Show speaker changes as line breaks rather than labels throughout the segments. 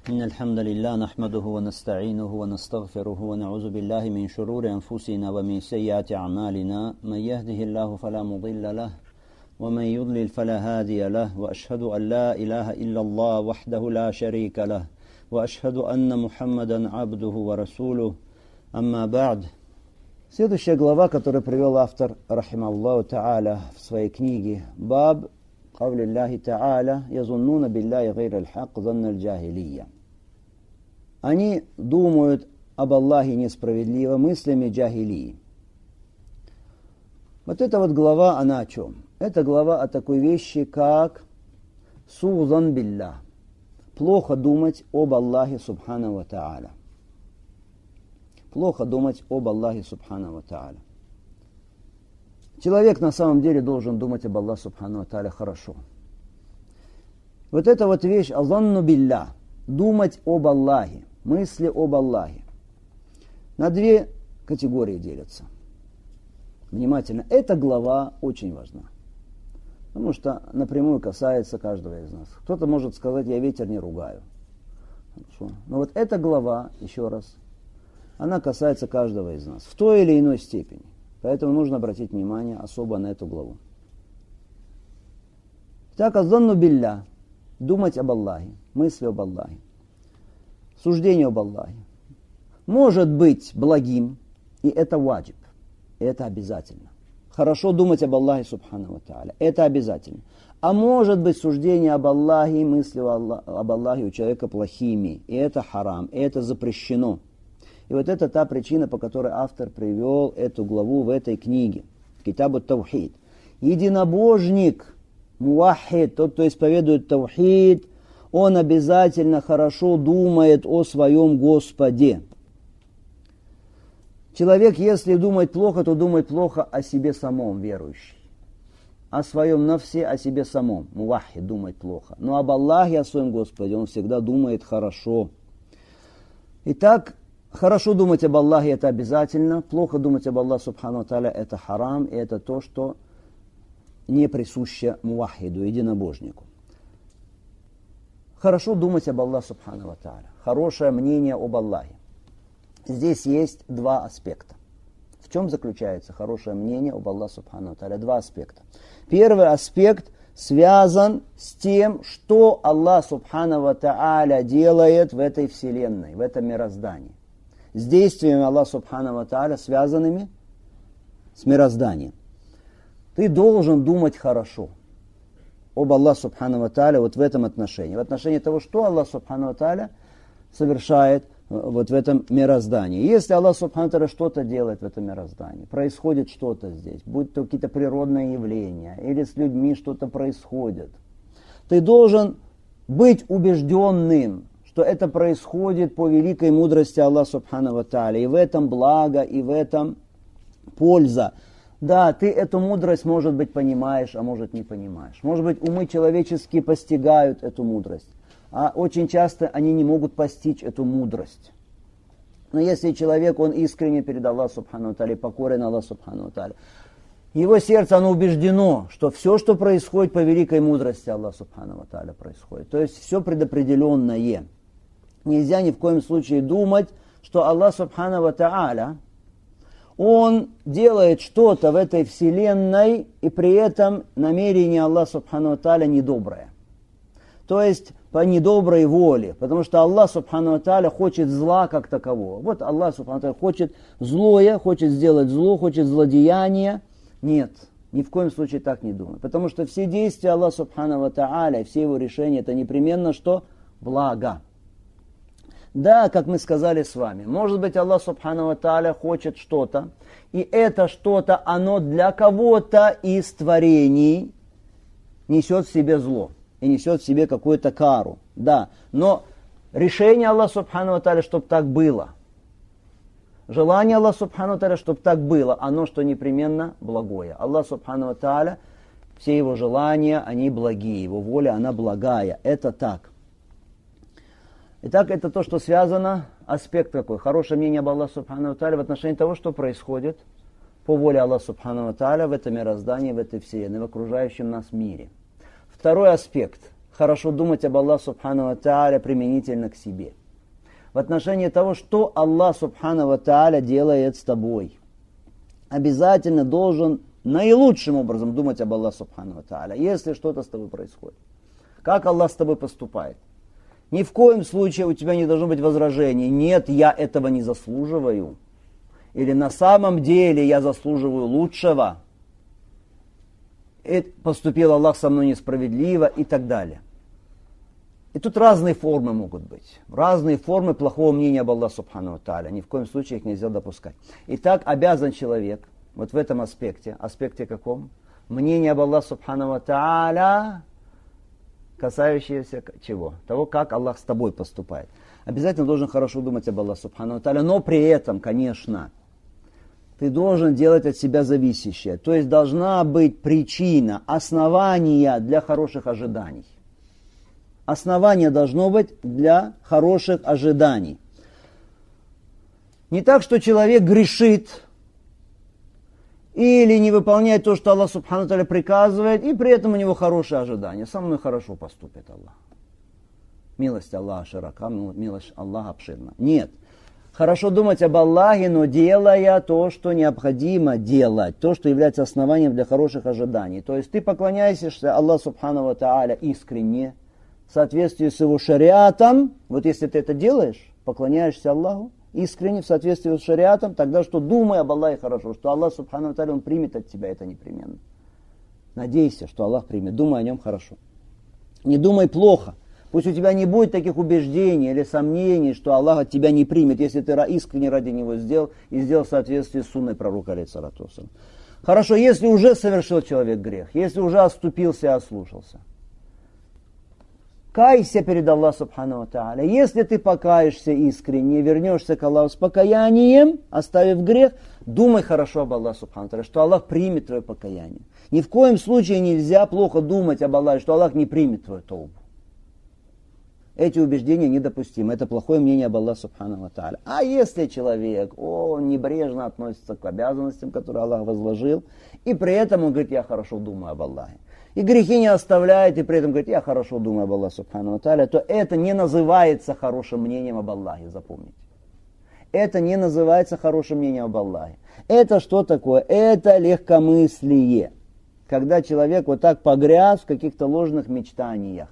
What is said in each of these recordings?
إن الحمد لله نحمده ونستعينه ونستغفره ونعوذ بالله من شرور أنفسنا ومن سيئات أعمالنا من يهده الله فلا مضل له ومن يضلل فلا هادي له وأشهد أن لا إله إلا الله وحده لا شريك له وأشهد أن محمدا عبده ورسوله أما بعد. Следующая глава, которую привел автор, рахималлаху та'аля, в своей книге, «Баб قول الله تعالى يظنون بالله غير الحق ظن الجاهلية». Они думают об Аллахе несправедливо мыслями джахилии. Вот эта вот глава, она о чем? Это глава о такой вещи, как сузан биллах. Плохо думать об Аллахе субхану ва та'аля. Плохо думать об Аллахе субхану ва та'аля. Человек на самом деле должен думать об Аллахе субхану ва та'аля хорошо. Вот эта вот вещь, азанну биллах, думать об Аллахе, мысли об Аллахе, на две категории делятся. Внимательно, эта глава очень важна, потому что напрямую касается каждого из нас. Кто-то может сказать, я ветер не ругаю. Хорошо. Но вот эта глава, еще раз, она касается каждого из нас в той или иной степени. Поэтому нужно обратить внимание особо на эту главу. Так, азанну билля, думать об Аллахе, мысли об Аллахе, суждение об Аллахе, может быть благим, и это ваджиб, и это обязательно. Хорошо думать об Аллахе субхану ва та'аля, это обязательно. А может быть суждение об Аллахе, мысли об Аллахе у человека плохими, и это харам, и это запрещено. И вот это та причина, по которой автор привел эту главу в этой книге, Китабу Таухид. Единобожник, муахид, тот, кто исповедует таухид, он обязательно хорошо думает о своем Господе. Человек, если думает плохо, то думает плохо о себе самом, верующий. О своем нафсе, о себе самом. Муахид думает плохо. Но об Аллахе, о своем Господе, он всегда думает хорошо. Итак, хорошо думать об Аллахе это обязательно, плохо думать об Аллахе субхану ва та'аля это харам, и это то, что не присуще муахиду, единобожнику. Хорошо думать об Аллахе субхану ва та'аля, хорошее мнение об Аллахе. Здесь есть два аспекта. В чем заключается хорошее мнение об Аллахе субхану ва та'аля? Два аспекта. Первый аспект связан с тем, что Аллах субхану ва та'аля делает в этой вселенной, в этом мироздании. С действиями Аллаха субхану ва та'аля, связанными с мирозданием. Ты должен думать хорошо об Аллахе субхану ва та'аля вот в этом отношении. В отношении того, что Аллах субхану ва та'аля совершает вот в этом мироздании. Если Аллах субхану ва та'аля что-то делает в этом мироздании, происходит что-то здесь, будь то какие-то природные явления, или с людьми что-то происходит, ты должен быть убежденным, что это происходит по великой мудрости Аллаха субхану ва та'аля. И в этом благо, и в этом польза. Да, ты эту мудрость, может быть, понимаешь, а может не понимаешь. Может быть, умы человеческие постигают эту мудрость. А очень часто они не могут постичь эту мудрость. Но если человек, он искренне перед Аллахом субхану ва та'аля, покорен Аллаху субхану ва та'аля, его сердце, оно убеждено, что все, что происходит по великой мудрости Аллаха субхану ва та'аля, происходит. То есть все предопределенное. Нельзя ни в коем случае думать, что Аллах субхану ва та'аля, он делает что-то в этой вселенной, и при этом намерение Аллаха субхану ва та'аля недоброе. То есть по недоброй воле, потому что Аллах субхану ва та'аля хочет зла как такового. Вот Аллах субхану ва та'аля хочет злое, хочет сделать зло, хочет злодеяния. Нет, ни в коем случае так не думай. Потому что все действия Аллаха субхану ва та'аля, все его решения, это непременно что? Благо. Да, как мы сказали с вами, может быть, Аллах субхану ва та'аля хочет что-то, и это что-то, оно для кого-то из творений несет в себе зло, и несет в себе какую-то кару. Да, но решение Аллаха субхану ва та'аля, чтобы так было, желание Аллаха субхану ва та'аля, чтобы так было, оно что непременно благое. Аллах субхану ва та'аля, все его желания, они благие, его воля, она благая. Это так. Итак, это то, что связано, аспект какой? Хорошее мнение об Аллахе субхану ва та'аля в отношении того, что происходит по воле Аллаха субхану ва та'аля в этом мироздании, в этой вселенной, в окружающем нас мире. Второй аспект. хорошо думать об Аллахе Субхану ва Тааля применительно к себе. В отношении того, что Аллах Субхану ва Тааля делает с тобой. Обязательно должен наилучшим образом думать об Аллахе Субхану ва Тааля, если что-то с тобой происходит. Как Аллах с тобой поступает. Ни в коем случае у тебя не должно быть возражений. Нет, я этого не заслуживаю. Или на самом деле я заслуживаю лучшего. И поступил Аллах со мной несправедливо и так далее. И тут разные формы могут быть. Разные формы плохого мнения об Аллахе Субхану ва Тааля. Ни в коем случае их нельзя допускать. Итак, обязан человек вот в этом аспекте каком? Мнение об Аллахе Субхану ва Тааля, касающееся чего? Того, как Аллах с тобой поступает. Обязательно должен хорошо думать об Аллахе Субхану ва Тааля, но при этом, конечно, ты должен делать от себя зависящее. То есть должна быть причина, основание для хороших ожиданий. Основание должно быть для хороших ожиданий. Не так, что человек грешит или не выполняет то, что Аллах Субхану ва Тааля приказывает, и при этом у него хорошие ожидания. Со мной хорошо поступит Аллах. Милость Аллаха широка, милость Аллаха обширна. Нет. Хорошо думать об Аллахе, но делая то, что необходимо делать, то, что является основанием для хороших ожиданий. То есть ты поклоняешься Аллаху Субхану ва Тааля искренне, в соответствии с его шариатом. Вот если ты это делаешь, поклоняешься Аллаху искренне, в соответствии с шариатом, тогда что думай об Аллахе хорошо, что Аллах Субхану ва Тааля, Он примет от тебя это непременно. Надейся, что Аллах примет, думай о нем хорошо. Не думай плохо. Пусть у тебя не будет таких убеждений или сомнений, что Аллах от тебя не примет, если ты искренне ради него сделал и сделал в соответствии с сунной пророка, алейхиссалату вассалям. Хорошо, если уже совершил человек грех, если уже оступился и ослушался, кайся перед Аллахом Субхану ва Тааля. Если ты покаешься искренне, вернешься к Аллаху с покаянием, оставив грех, думай хорошо об Аллахе Субхану ва Тааля, что Аллах примет твое покаяние. Ни в коем случае нельзя плохо думать об Аллахе, что Аллах не примет твою тоубу. Эти убеждения недопустимы. Это плохое мнение об Аллахе Субхану ва Тааля. А если человек, небрежно относится к обязанностям, которые Аллах возложил, и при этом он говорит, я хорошо думаю об Аллахе, и грехи не оставляет, и при этом говорит, я хорошо думаю об Аллахе Субхану ва Тааля, то это не называется хорошим мнением об Аллахе, запомните. Это не называется хорошим мнением об Аллахе. Это что такое? Это легкомыслие. Когда человек вот так погряз в каких-то ложных мечтаниях.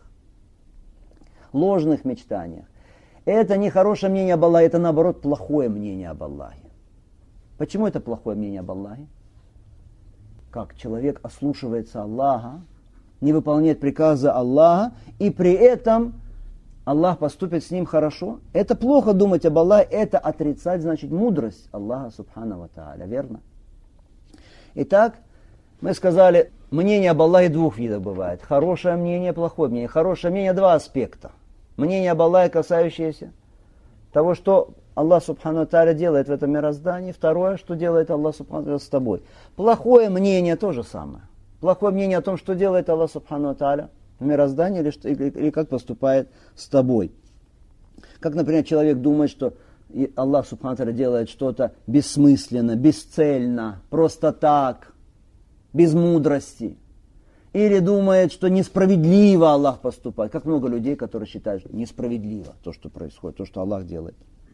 Это не хорошее мнение об Аллахе, это наоборот плохое мнение об Аллахе. Почему это плохое мнение об Аллахе? Как человек ослушивается Аллаха, не выполняет приказы Аллаха, и при этом Аллах поступит с ним хорошо. Это плохо думать об Аллахе, это отрицать, значит, мудрость Аллаха Субхану ва Тааля, верно? Итак, мы сказали, мнение об Аллахе двух видов бывает. Хорошее мнение, плохое мнение. Хорошее мнение два аспекта. Мнение об Аллахе, касающееся того, что Аллах Субхану ва Тааля делает в этом мироздании. Второе, что делает Аллах Субхану ва Тааля с тобой. Плохое мнение то же самое. Плохое мнение о том, что делает Аллах Субхану ва Тааля в мироздании или как поступает с тобой. Как, например, человек думает, что Аллах Субхану ва Тааля делает что-то бессмысленно, бесцельно, просто так, без мудрости. Или думает, что несправедливо Аллах поступает. Как много людей, которые считают, что несправедливо то, что происходит, то, что Аллах делает.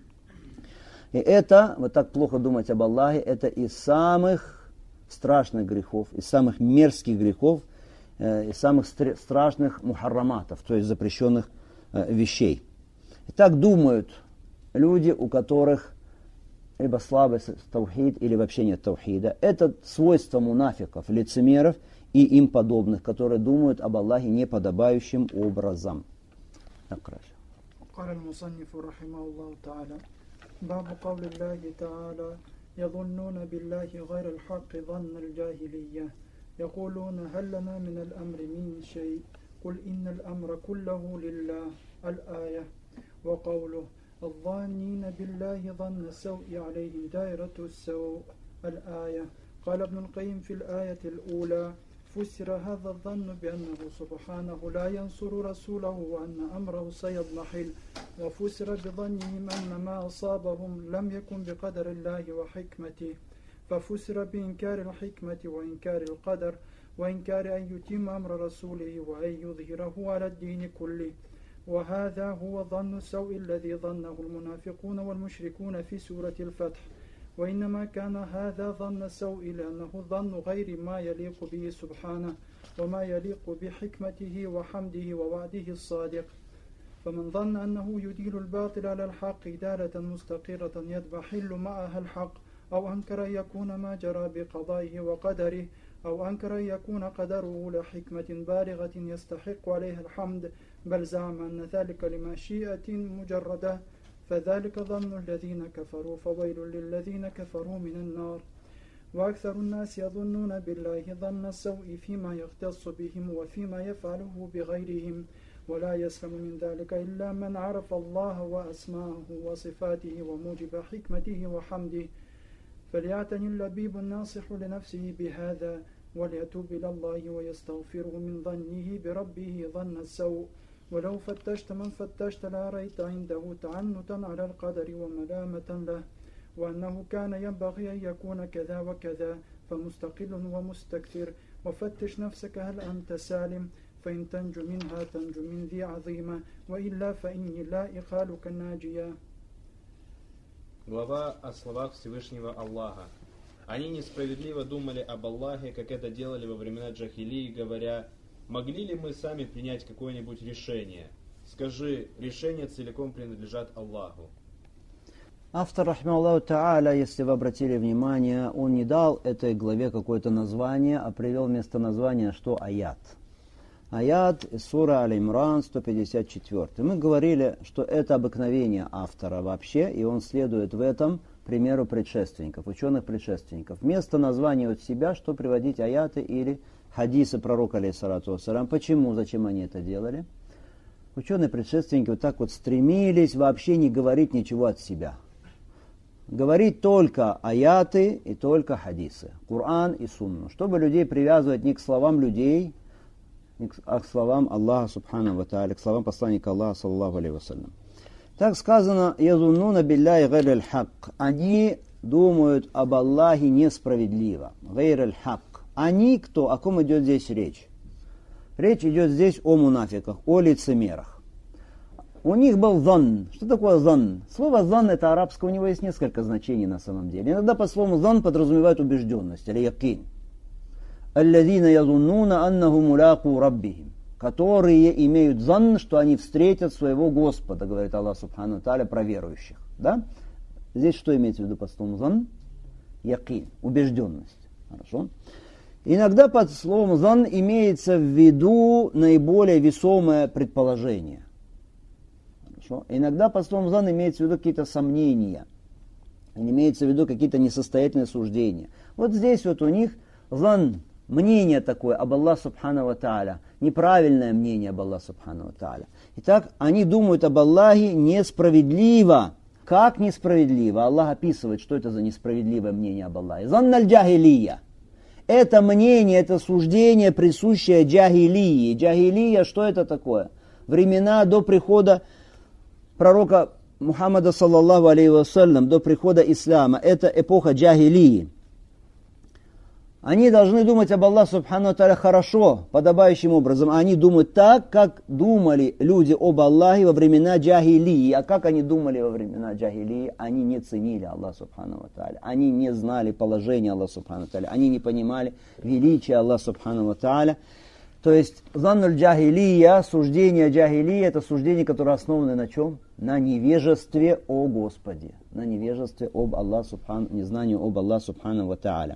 И это, вот так плохо думать об Аллахе, это из самых страшных грехов, из самых мерзких грехов, из самых страшных мухарраматов, то есть запрещенных вещей. И так думают люди, у которых либо слабость таухид, или вообще нет таухида. Это свойство мунафиков, лицемеров и им подобных, которые думают об Аллахе неподобающим образом.
قال المصنف رحمه الله تعالى باب قول الله تعالى يظنون بالله غير الحق ظن الجاهلية يقولون هل لنا من الأمر من شيء قل إن الأمر كله لله الآية وقوله الظانين بالله ظن السوء عليهم دائرة السوء الآية قال ابن القيم في الآية الأولى فسر هذا الظن بأنه سبحانه لا ينصر رسوله وأن أمره سيضمحل وفسر بظنهم أن ما أصابهم لم يكن بقدر الله وحكمته ففسر بإنكار الحكمة وإنكار القدر وإنكار أن يتم أمر رسوله وأن يظهره على الدين كله. وهذا هو ظن السوء الذي ظنه المنافقون والمشركون في سورة الفتح. وإنما كان هذا ظن السوء لأنه ظن غير ما يليق به سبحانه وما يليق بحكمته وحمده ووعده الصادق. فمن ظن أنه يديل الباطل على الحق دالة مستقرة يضمحل معها الحق، أو أنكر أن يكون ما جرى بقضائه وقدره، أو أنكر أن يكون قدره لحكمة بالغة يستحق عليها الحمد، بل زعم أن ذلك لمشيئة مجردة، فذلك ظن الذين كفروا، فويل للذين كفروا من النار. وأكثر الناس يظنون بالله ظن السوء فيما يختص بهم وفيما يفعله بغيرهم، ولا يسلم من ذلك إلا من عرف الله وأسماءه وصفاته وموجب حكمته وحمده. فليعتني اللبيب الناصح لنفسه بهذا، وليتوب إلى الله ويستغفره من ظنه بربه ظن السوء. ولو فتشت من فتشت لرأيت عنده تعنتا على القدر وملامة له، وأنه كان ينبغي أن يكون كذا وكذا، فمستقل ومستكثر. وفتش نفسك هل أنت سالم، فإن تنجو منها تنجو من ذي عظيمة، وإلا فإني لا إخالك الناجية.
Глава о словах Всевышнего Аллаха. Они несправедливо думали об Аллахе, как это делали во времена джахилии, говоря: «Могли ли мы сами принять какое-нибудь решение? Скажи, решения целиком принадлежат Аллаху».
Автор, рахмаллаху та'аля, если вы обратили внимание, он не дал этой главе какое-то название, а привел вместо названия что? Аят. Аят из сура Аль-Имран, 154. Мы говорили, что это обыкновение автора вообще, и он следует в этом примеру предшественников, ученых предшественников. Вместо названия от себя, что приводить аяты или хадисы пророка, алейхиссалату вассалям. Почему? Зачем они это делали? Ученые предшественники вот так вот стремились вообще не говорить ничего от себя. Говорить только аяты и только хадисы, Коран и Сунну, чтобы людей привязывать не к словам людей, а к словам Аллаха субхану ва тааля, к словам посланника Аллаха саллаллаху алейхи вассалям. Так сказано: «Язуннуна билляхи гайраль хак». Они думают об Аллахе несправедливо. Гайраль хак. Они кто? О ком идет здесь речь? Речь идет здесь о мунафиках, о лицемерах. У них был занн. Что такое занн? Слово занн это арабское, у него есть несколько значений на самом деле. Иногда по слову занн подразумевают убежденность, или якин. «Аллазина язуннуна аннаху муляку раббихим», которые имеют занн, что они встретят своего Господа, говорит Аллах субхану тааля про верующих. Да? Здесь что имеется в виду под словом занн? Якин, убежденность. Хорошо. Иногда под словом занн имеется в виду наиболее весомое предположение. Хорошо. Иногда под словом занн имеется в виду какие-то сомнения. Имеется в виду какие-то несостоятельные суждения. Вот здесь вот у них занн, мнение такое об Аллахе субхану ва тааля, неправильное мнение об Аллахе субхану ва тааля. Итак, они думают об Аллахе несправедливо. Как несправедливо? Аллах описывает, что это за несправедливое мнение об Аллахе. Занналь джахилия. Это мнение, это суждение, присущее джахилии. Джахилия, что это такое? Времена до прихода пророка Мухаммада, саллаллаху алейхи вассалям, до прихода ислама. Это эпоха джахилии. Они должны думать об Аллахе субхану ва тааля хорошо, подобающим образом. Они думают так, как думали люди об Аллахе во времена джахилии. А как они думали во времена джахилии? Они не ценили Аллаха субхану ва тааля. Они не знали положения Аллаха субхану ва тааля. Они не понимали величия Аллаха субхану ва тааля. То есть заннуль джахилия, суждение джахилии, это суждение, которое основано на чем? На невежестве о Господе. На невежестве об Аллахе субхану, незнанию об Аллахе субхану ва тааля.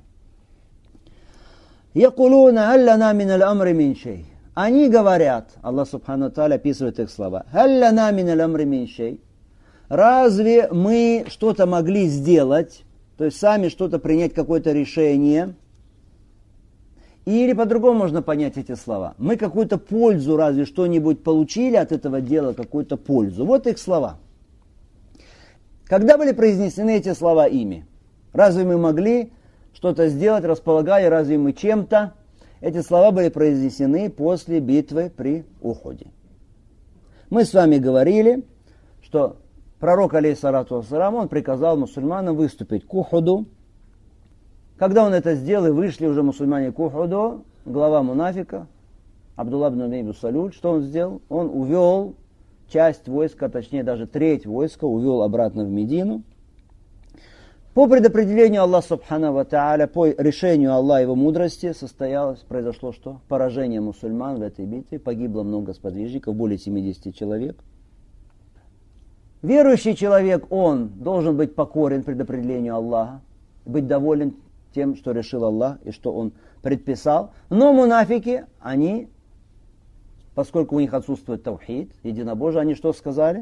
Якулуна аллана миналь амри мин шей. Они говорят, Аллах субхану тааля описывает их слова, аллана миналь амри мин шей. Разве мы что-то могли сделать, то есть сами что-то принять, какое-то решение? Или по-другому можно понять эти слова. Мы какую-то пользу, разве что-нибудь получили от этого дела, какую-то пользу. Вот их слова. Когда были произнесены эти слова ими? Разве мы могли что-то сделать, располагали, разве мы чем-то? Эти слова были произнесены после битвы при Ухуде. Мы с вами говорили, что пророк, алейхиссалату вассалам, он приказал мусульманам выступить к Ухуду. Когда он это сделал, и вышли уже мусульмане к Ухуду, глава мунафика, Абдулла ибн Убей ибн Салуль, что он сделал? Он увел часть войска, точнее даже треть войска, увел обратно в Медину. По предопределению Аллаха Субхану ва Тааля, по решению Аллаха его мудрости, произошло что? Поражение мусульман в этой битве. Погибло много сподвижников, более 70 человек. Верующий человек, он должен быть покорен предопределению Аллаха, быть доволен тем, что решил Аллах и что он предписал. Но мунафики, они, поскольку у них отсутствует таухид, единобожие, они что сказали?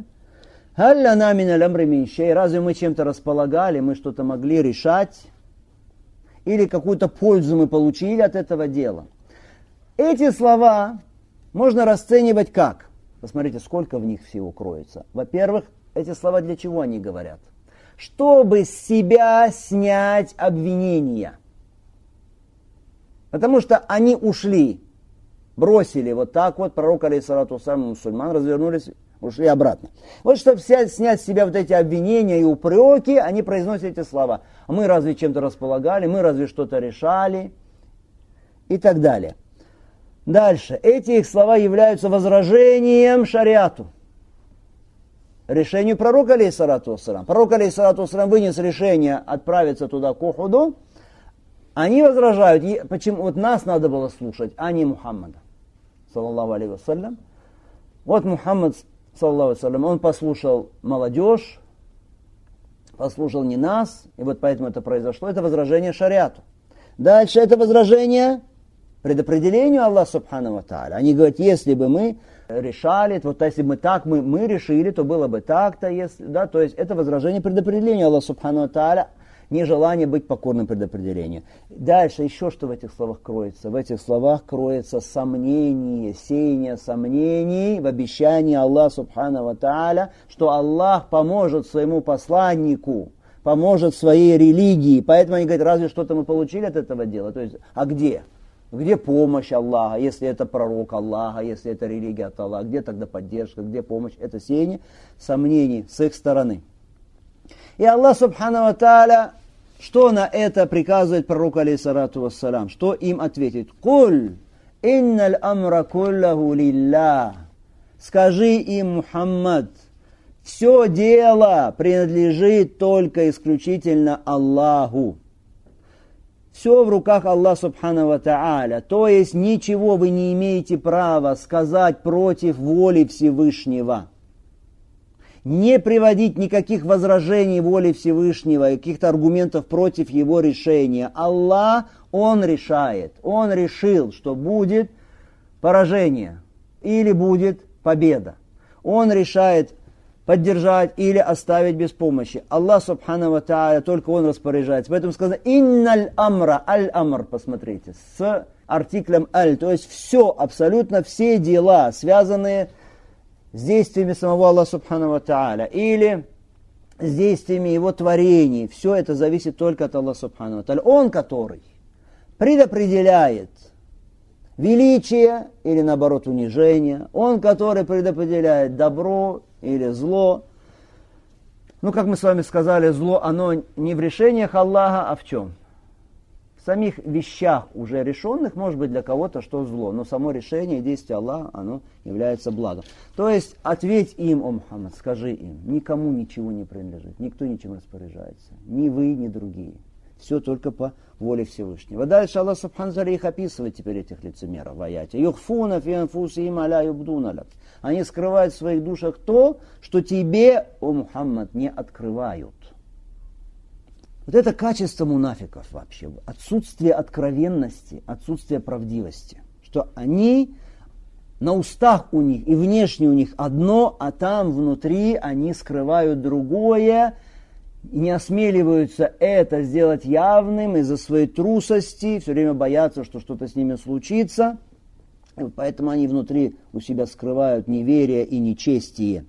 Разве мы чем-то располагали, мы что-то могли решать? Или какую-то пользу мы получили от этого дела? Эти слова можно расценивать как? Посмотрите, сколько в них всего кроется. Во-первых, эти слова для чего они говорят? Чтобы с себя снять обвинения. Потому что они ушли, бросили вот так вот, пророк, алейхиссалату вассалям, мусульман, развернулись, ушли обратно. Вот чтобы снять с себя вот эти обвинения и упреки, они произносят эти слова. Мы разве чем-то располагали, мы разве что-то решали и так далее. Дальше. Эти их слова являются возражением шариату. Решению пророка, алейхиссалату вассалям. Пророк, алейхиссалату вассалям, вынес решение отправиться туда к Ухуду. Они возражают, почему вот нас надо было слушать, а не Мухаммада, саллаллаху алейхи вассалям. Вот Мухаммад, саллаллаху алейхи вассалям, он послушал молодежь, послушал не нас, и вот поэтому это произошло. Это возражение шариату. Дальше это возражение предопределению Аллаха Субхану ва Тааля. Они говорят, если бы мы решали, вот если бы мы так, мы решили, то было бы так-то, если, да, то есть это возражение предопределению Аллаха Субхану ва Тааля, нежелание быть покорным предопределению. Дальше еще что в этих словах кроется? В этих словах кроется сомнение, сеяние сомнений в обещании Аллаха Субхану ва Тааля, что Аллах поможет своему посланнику, поможет своей религии. Поэтому они говорят, разве что-то мы получили от этого дела? То есть, а где? Где помощь Аллаха, если это пророк Аллаха, если это религия от Аллаха? Где тогда поддержка, где помощь? Это сеяние сомнений с их стороны. И Аллах Субхану ва Тааля, что на это приказывает пророку, алейхиссалату вассалям? Что им ответит? «Куль инналь амра куллаху лиллах». Скажи им, Мухаммад, все дело принадлежит только исключительно Аллаху. Все в руках Аллаха Субхану ва Тааля. То есть ничего вы не имеете права сказать против воли Всевышнего. Не приводить никаких возражений воли Всевышнего и каких-то аргументов против его решения. Аллах, Он решает. Он решил, что будет поражение или будет победа. Он решает поддержать или оставить без помощи. Аллах Субхану ва Тааля, только Он распоряжается. Поэтому сказано «Инналь амра», «аль-амр», посмотрите, с артиклем «аль», то есть все, абсолютно все дела, связанные с действиями самого Аллаха Субхану ва Тааля или с действиями Его творений. Все это зависит только от Аллаха Субхану ва Тааля. Он, который предопределяет величие или, наоборот, унижение. Он, который предопределяет добро или зло. Ну, как мы с вами сказали, зло, оно не в решениях Аллаха, а в чем? В самих вещах уже решенных, может быть, для кого-то что зло, но само решение и действие Аллаха, оно является благом. То есть, ответь им, о Мухаммад, скажи им, никому ничего не принадлежит, никто ничем распоряжается, ни вы, ни другие. Все только по воле Всевышнего. Дальше Аллах Субхану ва Тааля их описывает теперь, этих лицемеров в аяте. «Юхфуна фи анфусихим аля юбдуна лак». Они скрывают в своих душах то, что тебе, о Мухаммад, не открывают. Вот это качество мунафиков вообще. Отсутствие откровенности, отсутствие правдивости. Что они, на устах у них и внешне у них одно, а там внутри они скрывают другое. И не осмеливаются это сделать явным из-за своей трусости, все время боятся, что что-то с ними случится. И вот поэтому они внутри у себя скрывают неверие и нечестие.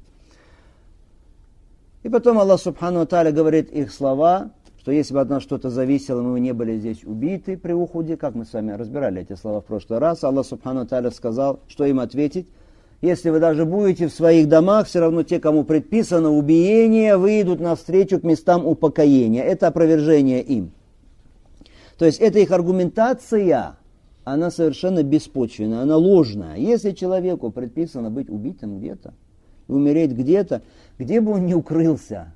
И потом Аллах Субхану ва Тааля говорит их слова, что если бы от нас что-то зависело, мы не были здесь убиты при Ухуде, как мы с вами разбирали эти слова в прошлый раз, Аллах Субхану ва Тааля сказал, что им ответить. Если вы даже будете в своих домах, все равно те, кому предписано убиение, выйдут навстречу к местам упокоения. Это опровержение им. То есть это их аргументация она совершенно беспочвенная, она ложная. Если человеку предписано быть убитым где-то, умереть где-то, где бы он ни укрылся,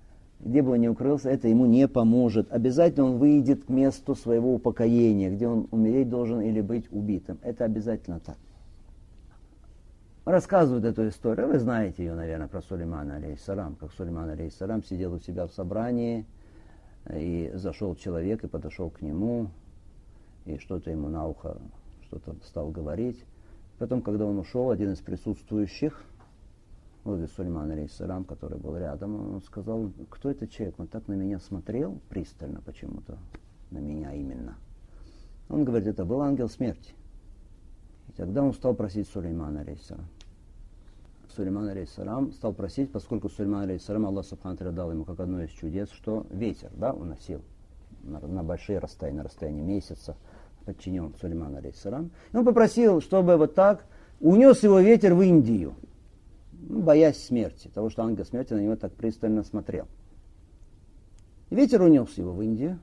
это ему не поможет. Обязательно он выйдет к месту своего упокоения, где он умереть должен или быть убитым. Это обязательно так. Рассказывают эту историю, вы знаете ее, наверное, про Сулеймана алейхиссалам, как Сулейман алейхиссалам сидел у себя в собрании, и зашел человек и подошел к нему, и что-то ему на ухо, что-то стал говорить. Потом, когда он ушел, один из присутствующих, возле Сулеймана алейхиссалам, который был рядом, он сказал: кто этот человек? Он так на меня смотрел пристально почему-то, на меня именно. Он говорит: это был ангел смерти. И тогда он стал просить Сулеймана алейхиссалам. Сулейман алейхиссалам стал просить, поскольку Сулейман алейхиссалам, Аллах субхану ва тааля дал ему как одно из чудес, что ветер, уносил на большие расстояния, на расстоянии месяца, подчинен Сулейман алейхиссалам. И он попросил, чтобы вот так унес его ветер в Индию, боясь смерти, того, что ангел смерти на него так пристально смотрел. И ветер унес его в Индию.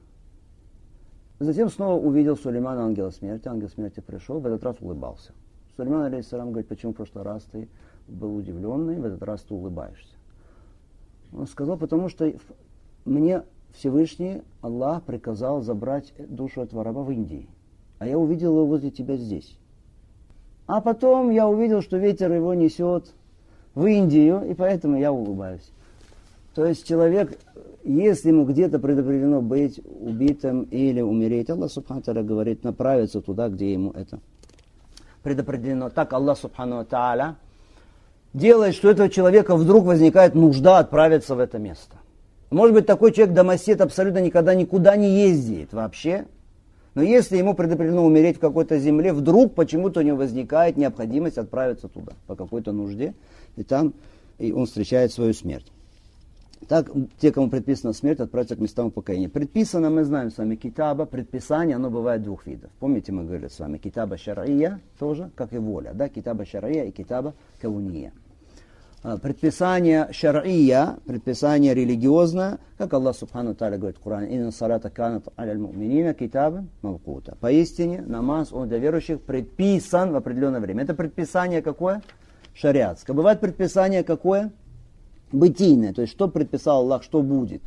Затем снова увидел Сулеймана ангела смерти. Ангел смерти пришел, в этот раз улыбался. Сулейман алейхиссалам говорит: почему в прошлый раз ты был удивленный, в этот раз ты улыбаешься? Он сказал: потому что мне Всевышний Аллах приказал забрать душу этого раба в Индии, а я увидел его возле тебя здесь. А потом я увидел, что ветер его несет в Индию, и поэтому я улыбаюсь. То есть человек, если ему где-то предопределено быть убитым или умереть, Аллах субхану ва тааля говорит направиться туда, где ему это предопределено. Так Аллах субхану ва тааля делает, что у этого человека вдруг возникает нужда отправиться в это место. Может быть, такой человек домосед абсолютно никогда никуда не ездит вообще. Но если ему предопределено умереть в какой-то земле, вдруг почему-то у него возникает необходимость отправиться туда по какой-то нужде, и там он встречает свою смерть. Так, те, кому предписана смерть, отправятся к местам упокоения. Предписано, мы знаем с вами, китаба, предписание, оно бывает двух видов. Помните, мы говорили с вами, китаба шар'ия тоже, как и воля, китаба шар'ия и китаба кауния. Предписание шар'ия, предписание религиозное, как Аллах субхану ва тааля говорит в Коране: «Инна салата канат аля муминина китабан мавкута». Поистине, намаз, он для верующих предписан в определенное время. Это предписание какое? Шариатское. Бывает предписание какое? Бытийное, то есть что предписал Аллах, что будет.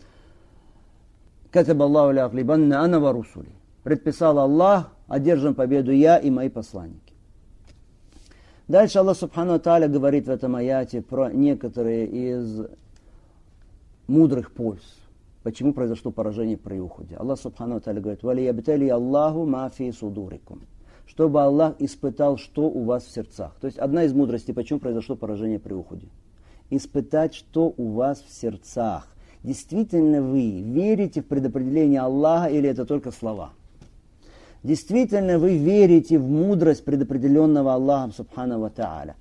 Катаба Аллаху ля аглибанна ана ва русули. Предписал Аллах: одержим победу я и мои посланники. Дальше Аллах субхану ва тааля говорит в этом аяте про некоторые из мудрых польз. Почему произошло поражение при уходе. Аллах субхану ва тааля говорит: «Валиябтали Аллаху ма фи судурикум». Чтобы Аллах испытал, что у вас в сердцах. То есть одна из мудростей, почему произошло поражение при уходе. Испытать, что у вас в сердцах. Действительно вы верите в предопределение Аллаха или это только слова? Действительно вы верите в мудрость предопределенного Аллахом субхану ва тааля?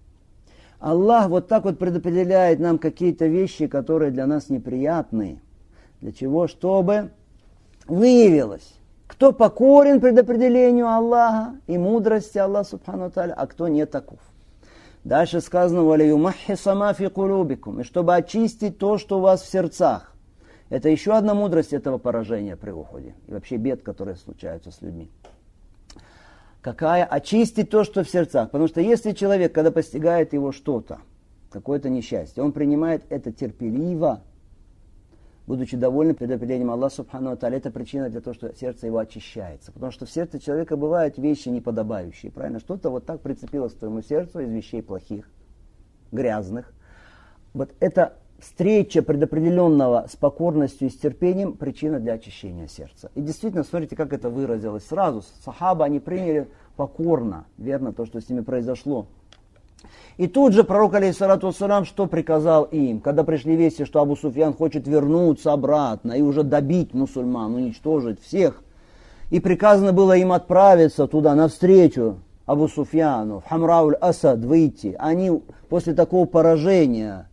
Аллах вот так вот предопределяет нам какие-то вещи, которые для нас неприятны. Для чего? Чтобы выявилось, кто покорен предопределению Аллаха и мудрости Аллаха субхану ва тааля, а кто не таков. Дальше сказано: «Валиюмаххиса ма фи кулубикум», и чтобы очистить то, что у вас в сердцах. Это еще одна мудрость этого поражения при уходе. И вообще бед, которые случаются с людьми. Какая? Очистить то, что в сердцах. Потому что если человек, когда постигает его что-то, какое-то несчастье, он принимает это терпеливо, будучи довольным предопределением Аллаха субхану ва тааля, это причина для того, что сердце его очищается. Потому что в сердце человека бывают вещи неподобающие, правильно? Что-то вот так прицепилось к твоему сердцу из вещей плохих, грязных. Вот эта встреча предопределенного с покорностью и с терпением причина для очищения сердца. И действительно, смотрите, как это выразилось сразу. Сахаба, они приняли покорно, верно, то, что с ними произошло. И тут же пророк, алейхиссалату вассалам, что приказал им, когда пришли вести, что Абу Суфьян хочет вернуться обратно и уже добить мусульман, уничтожить всех. И приказано было им отправиться туда, навстречу Абу Суфьяну, в Хамрауль-Асад выйти. Они после такого поражения,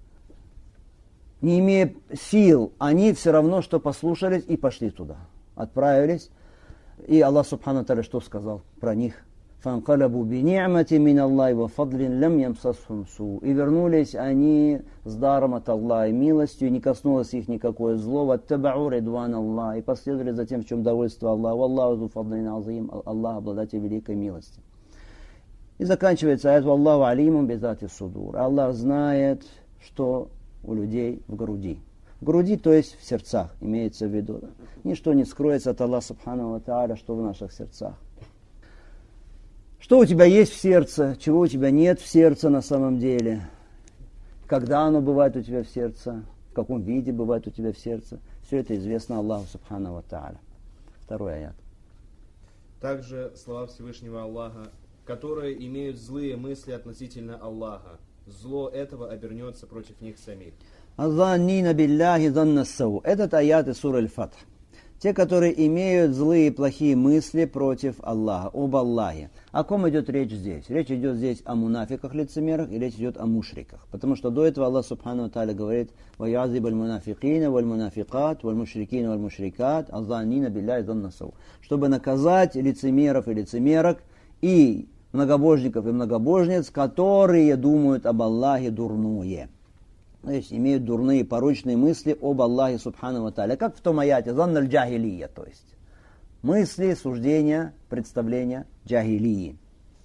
не имея сил, они все равно, что послушались и пошли туда. Отправились. И Аллах субхану ва тааля что сказал про них? فانقلبوا بنعمة من الله وفضل لم يمسسهم سوء. И вернулись они с даром от Аллаха и милостью, и не коснулось их никакое зло. واتبعوا رضوان الله. И последовали за тем, в чем довольство Аллаха. والله ذو فضل عظيم. Аллах обладатель великой милости. И заканчивается аят «Валлаху алимум бизати судур». Аллах знает, что у людей в груди. В груди, то есть в сердцах, имеется в виду. Да? Ничто не скроется от Аллаха Субхану ва Тааля, что в наших сердцах. Что у тебя есть в сердце, чего у тебя нет в сердце на самом деле. Когда оно бывает у тебя в сердце, в каком виде бывает у тебя в сердце. Все это известно Аллаху Субхану ва Тааля. Второй аят.
Также слова Всевышнего Аллаха, которые имеют злые мысли относительно Аллаха. Зло этого обернется против них самих.
Азаннина билляхи заннассау. Этот аят из суры Аль-Фатх. Те, которые имеют злые и плохие мысли против Аллаха, об Аллахе. О ком идет речь здесь? Речь идет здесь о мунафиках, лицемерах, и речь идет о мушриках. Потому что до этого Аллах Субхану ва Тааля говорит: «Ваязиб аль-мунафикина валь-мунафикат, валь-мушрикина валь-мушрикат, азаннина билляхи заннассау». Чтобы наказать лицемеров и лицемерок, и многобожников и многобожниц, которые думают об Аллахе дурное. То есть имеют дурные, порочные мысли об Аллахе Субхану ва Тааля. Как в том аяте «Занна аль-джахилия», то есть мысли, суждения, представления джахилии.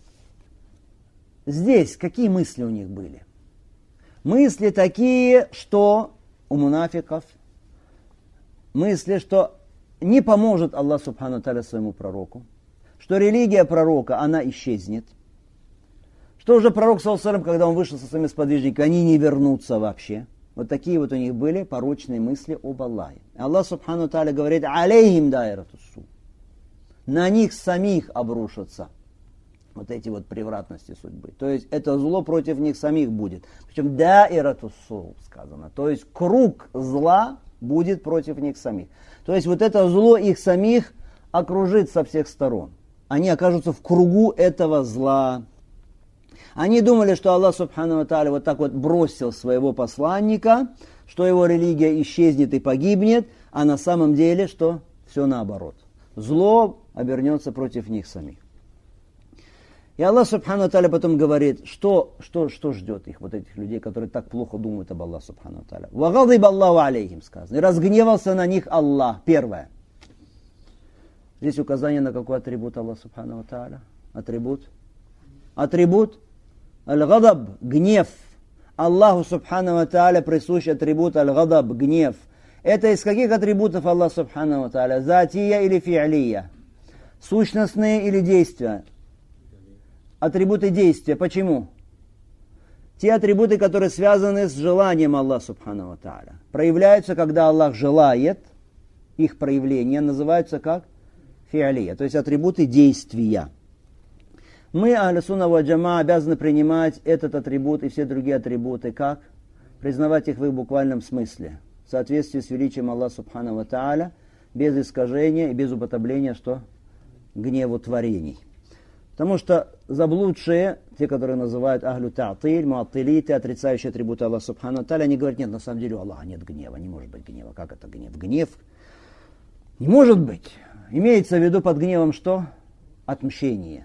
Здесь какие мысли у них были? Мысли такие, что у мунафиков, мысли, что не поможет Аллах Субхану ва Тааля своему пророку, что религия пророка, она исчезнет, что уже пророк, саллаллаху, когда он вышел со своими сподвижниками, они не вернутся вообще. Вот такие вот у них были порочные мысли об Аллахе. Аллах Субхану Тааля говорит: «Алейхим дайратуссу». На них самих обрушатся вот эти вот превратности судьбы. То есть это зло против них самих будет. Причем дайратуссу сказано. То есть круг зла будет против них самих. То есть вот это зло их самих окружит со всех сторон. Они окажутся в кругу этого зла. Они думали, что Аллах Субхану ва Тааля вот так вот бросил своего посланника, что его религия исчезнет и погибнет, а на самом деле, что все наоборот. Зло обернется против них самих. И Аллах Субхану ва Тааля потом говорит, что ждет их, вот этих людей, которые так плохо думают об Аллахе Субхану ва Тааля. «Вагадиб Аллаху алейхим» сказано. И разгневался на них Аллах. Первое. Здесь указание на какой атрибут Аллаха Субхану ва Тааля. Атрибут. Аль-гадаб, гнев. Аллаху Субхану ва Тааля присущ атрибут аль-гадаб, гнев. Это из каких атрибутов Аллах Субхану ва Тааля? Затия или фи'лия? Сущностные или действия? Атрибуты действия. Почему? Те атрибуты, которые связаны с желанием Аллаха Субхану ва Тааля. Проявляются, когда Аллах желает, их проявления называются как? Фи'лия. То есть атрибуты действия. Мы, Ахлю Сунна ва Джама, обязаны принимать этот атрибут и все другие атрибуты как? Признавать их в их буквальном смысле. В соответствии с величием Аллаха Субхану ва Тааля, без искажения и без употребления, что? Гневу творений. Потому что заблудшие, те, которые называют Ахлю Та'тиль, Му'аттилиты, отрицающие атрибуты Аллаха Субхану ва Тааля, они говорят: нет, на самом деле у Аллаха нет гнева, не может быть гнева. Как это гнев? Гнев не может быть. Имеется в виду под гневом что? Отмщение.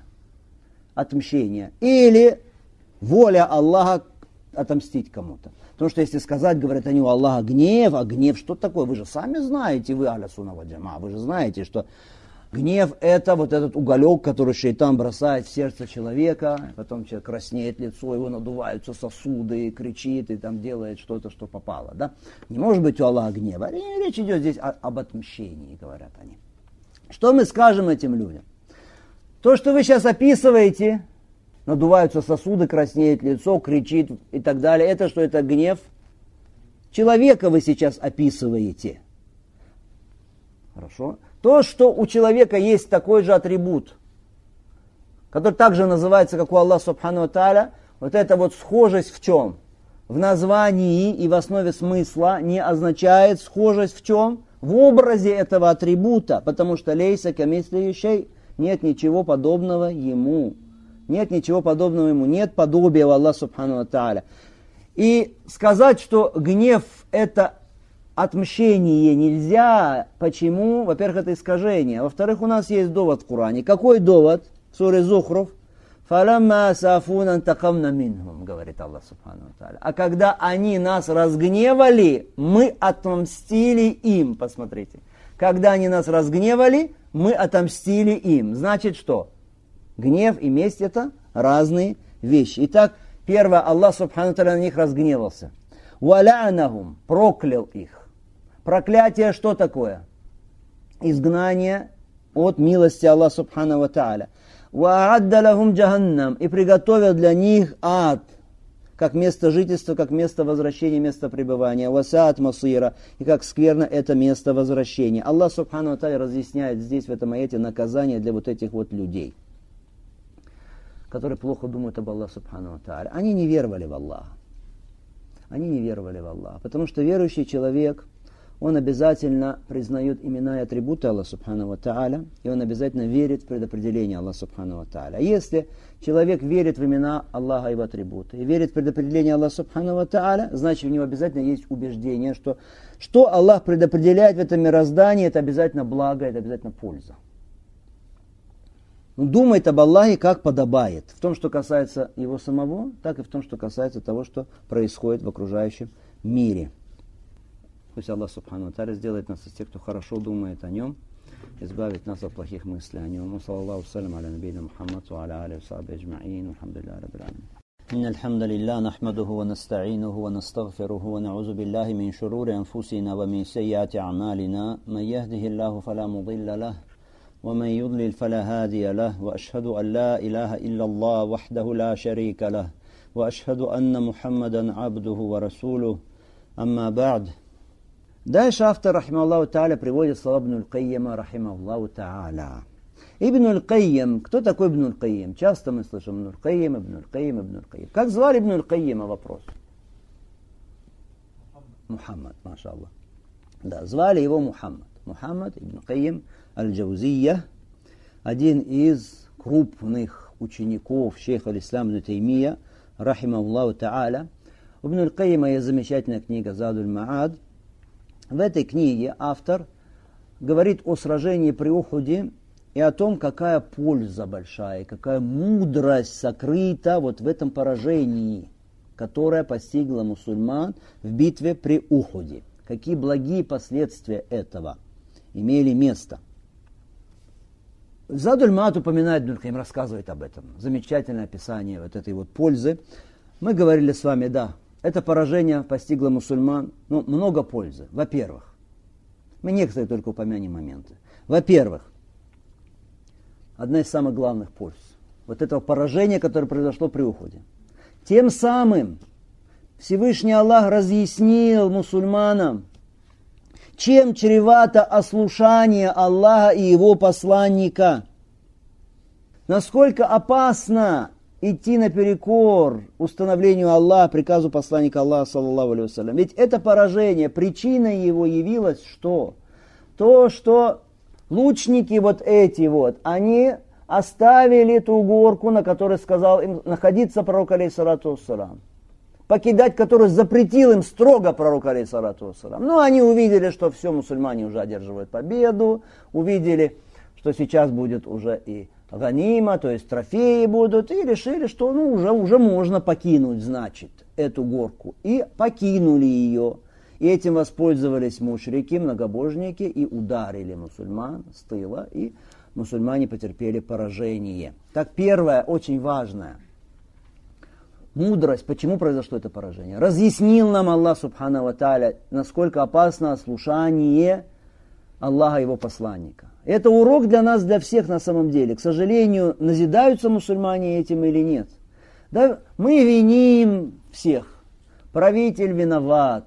Или воля Аллаха отомстить кому-то. Потому что если сказать, говорят они, у Аллаха гнев, а гнев что такое? Вы же сами знаете, вы Ахлю Сунна ва Джама, вы же знаете, что гнев это вот этот уголек, который шайтан бросает в сердце человека, потом человек краснеет лицо, его надуваются сосуды, кричит и там делает что-то, что попало. Да? Не может быть у Аллаха гнева. Речь идет здесь об отмщении, говорят они. Что мы скажем этим людям? То, что вы сейчас описываете, надуваются сосуды, краснеет лицо, кричит и так далее, это что? Это гнев человека вы сейчас описываете. Хорошо. То, что у человека есть такой же атрибут, который также называется, как у Аллаха Субхану ва Тааля, вот эта вот схожесть в чем? В названии и в основе смысла не означает схожесть в чем? В образе этого атрибута, потому что лейса камисли шей. Нет ничего подобного ему. Нет ничего подобного ему. Нет подобия у Аллаха Субхану ва Тааля. И сказать, что гнев это отмщение нельзя. Почему? Во-первых, это искажение. Во-вторых, у нас есть довод в Коране. Какой довод? В суре Зухруф. «Фалямма асафуна антакамна минхум», говорит Аллах Субхану ва Тааля. А когда они нас разгневали, мы отомстили им. Посмотрите. Когда они нас разгневали, мы отомстили им. Значит что? Гнев и месть это разные вещи. Итак, первое, Аллах Субхану ва Тааля на них разгневался. «Валянахум», проклял их. Проклятие что такое? Изгнание от милости Аллаха Субхану ва Тааля. «Ваадда лахум джаханнам», и приготовил для них ад, как место жительства, как место возвращения, место пребывания. «Васаат масира», и как скверно это место возвращения. Аллах Субхану ва Тааля разъясняет здесь, в этом аяте, наказание для вот этих вот людей, которые плохо думают об Аллахе Субхану ва Тааля. Они не веровали в Аллаха. Они не веровали в Аллаха. Потому что верующий человек, он обязательно признает имена и атрибуты Аллаха Субхану ва Тааля, и он обязательно верит в предопределение Аллаха Субхану ва Тааля. Если человек верит в имена Аллаха и в атрибуты, и верит в предопределение Аллаха Субхану ва Тааля, значит у него обязательно есть убеждение, что Аллах предопределяет в этом мироздании, это обязательно благо, это обязательно польза. Он думает об Аллахе как подобает, в том, что касается его самого, так и в том, что касается того, что происходит в окружающем мире. Пусть Аллах Субхану ва Тааля сделает нас из тех, кто хорошо думает о нем, избавит нас от плохих мыслей о нем. Саллаллаху салям аля набийна Мухаммад ва аля алихи ва сахбихи аджмаин. Алхамдулиллахи раббил аламин. Инна алхамдулиллах нахмадуху ва наста'инуху ва настагфируху ва на'узу биллахи мин шурури анфусина ва мин саййати а'малина. Ман яхдихиллаху фала мудилля лаху ومن يضلل فلا هادي له وأشهد أن لا إله إلا الله وحده لا شريك له وأشهد أن محمدا عبده ورسوله أما بعد. Дальше автор, рахимахуллаху тааля, приводит слова Ибн аль-Каййима, рахимахуллаху тааля. Ибн аль-Каййим, кто такой Ибн аль-Каййим? Часто мы слышим Ибн аль-Каййим, Ибн аль-Каййим, Ибн аль-Каййим. Как звали Ибн аль-Каййима? Вопрос. Мухаммад, машаллах. Да, звали его Мухаммад. Мухаммад Ибн Каййим аль-Джаузия, один из крупных учеников шейха аль-Ислам ибн Таймия, рахимахуллаху тааля. У Ибн аль-Каййима есть замечательная книга Задуль Ма'ад. В этой книге автор говорит о сражении при Ухуде и о том, какая польза большая, какая мудрость сокрыта вот в этом поражении, которое постигло мусульман в битве при Ухуде. Какие благие последствия этого имели место. Задуль Ма'ад упоминает, Ибн аль-Каййим рассказывает об этом. Замечательное описание вот этой вот пользы. Мы говорили с вами, да, это поражение постигло мусульман, но много пользы. Во-первых, мы некоторые только упомянем моменты. Во-первых, одна из самых главных польз вот этого поражения, которое произошло при Ухуде. Тем самым Всевышний Аллах разъяснил мусульманам, чем чревато ослушание Аллаха и его посланника. Насколько опасно идти наперекор установлению Аллаха, приказу посланника Аллаха, саллаллаху алейхи вассалям. Ведь это поражение, причиной его явилось что? То, что лучники вот эти вот, они оставили ту горку, на которой сказал им находиться пророк, алейхиссалату вассалам, покидать которую запретил им строго пророк, алейхиссалату вассалам. Но они увидели, что все, мусульмане уже одерживают победу, увидели, что сейчас будет уже и ганима, то есть трофеи будут, и решили, что уже можно покинуть, значит, эту горку. И покинули ее. И этим воспользовались мушрики, многобожники, и ударили мусульман с тыла, и мусульмане потерпели поражение. Так, первое, очень важное. Мудрость, почему произошло это поражение. Разъяснил нам Аллах Субхану ва Тааля, насколько опасно ослушание Аллаха и его посланника. Это урок для нас, для всех на самом деле. К сожалению, назидаются мусульмане этим или нет. Да, мы виним всех. Правитель виноват.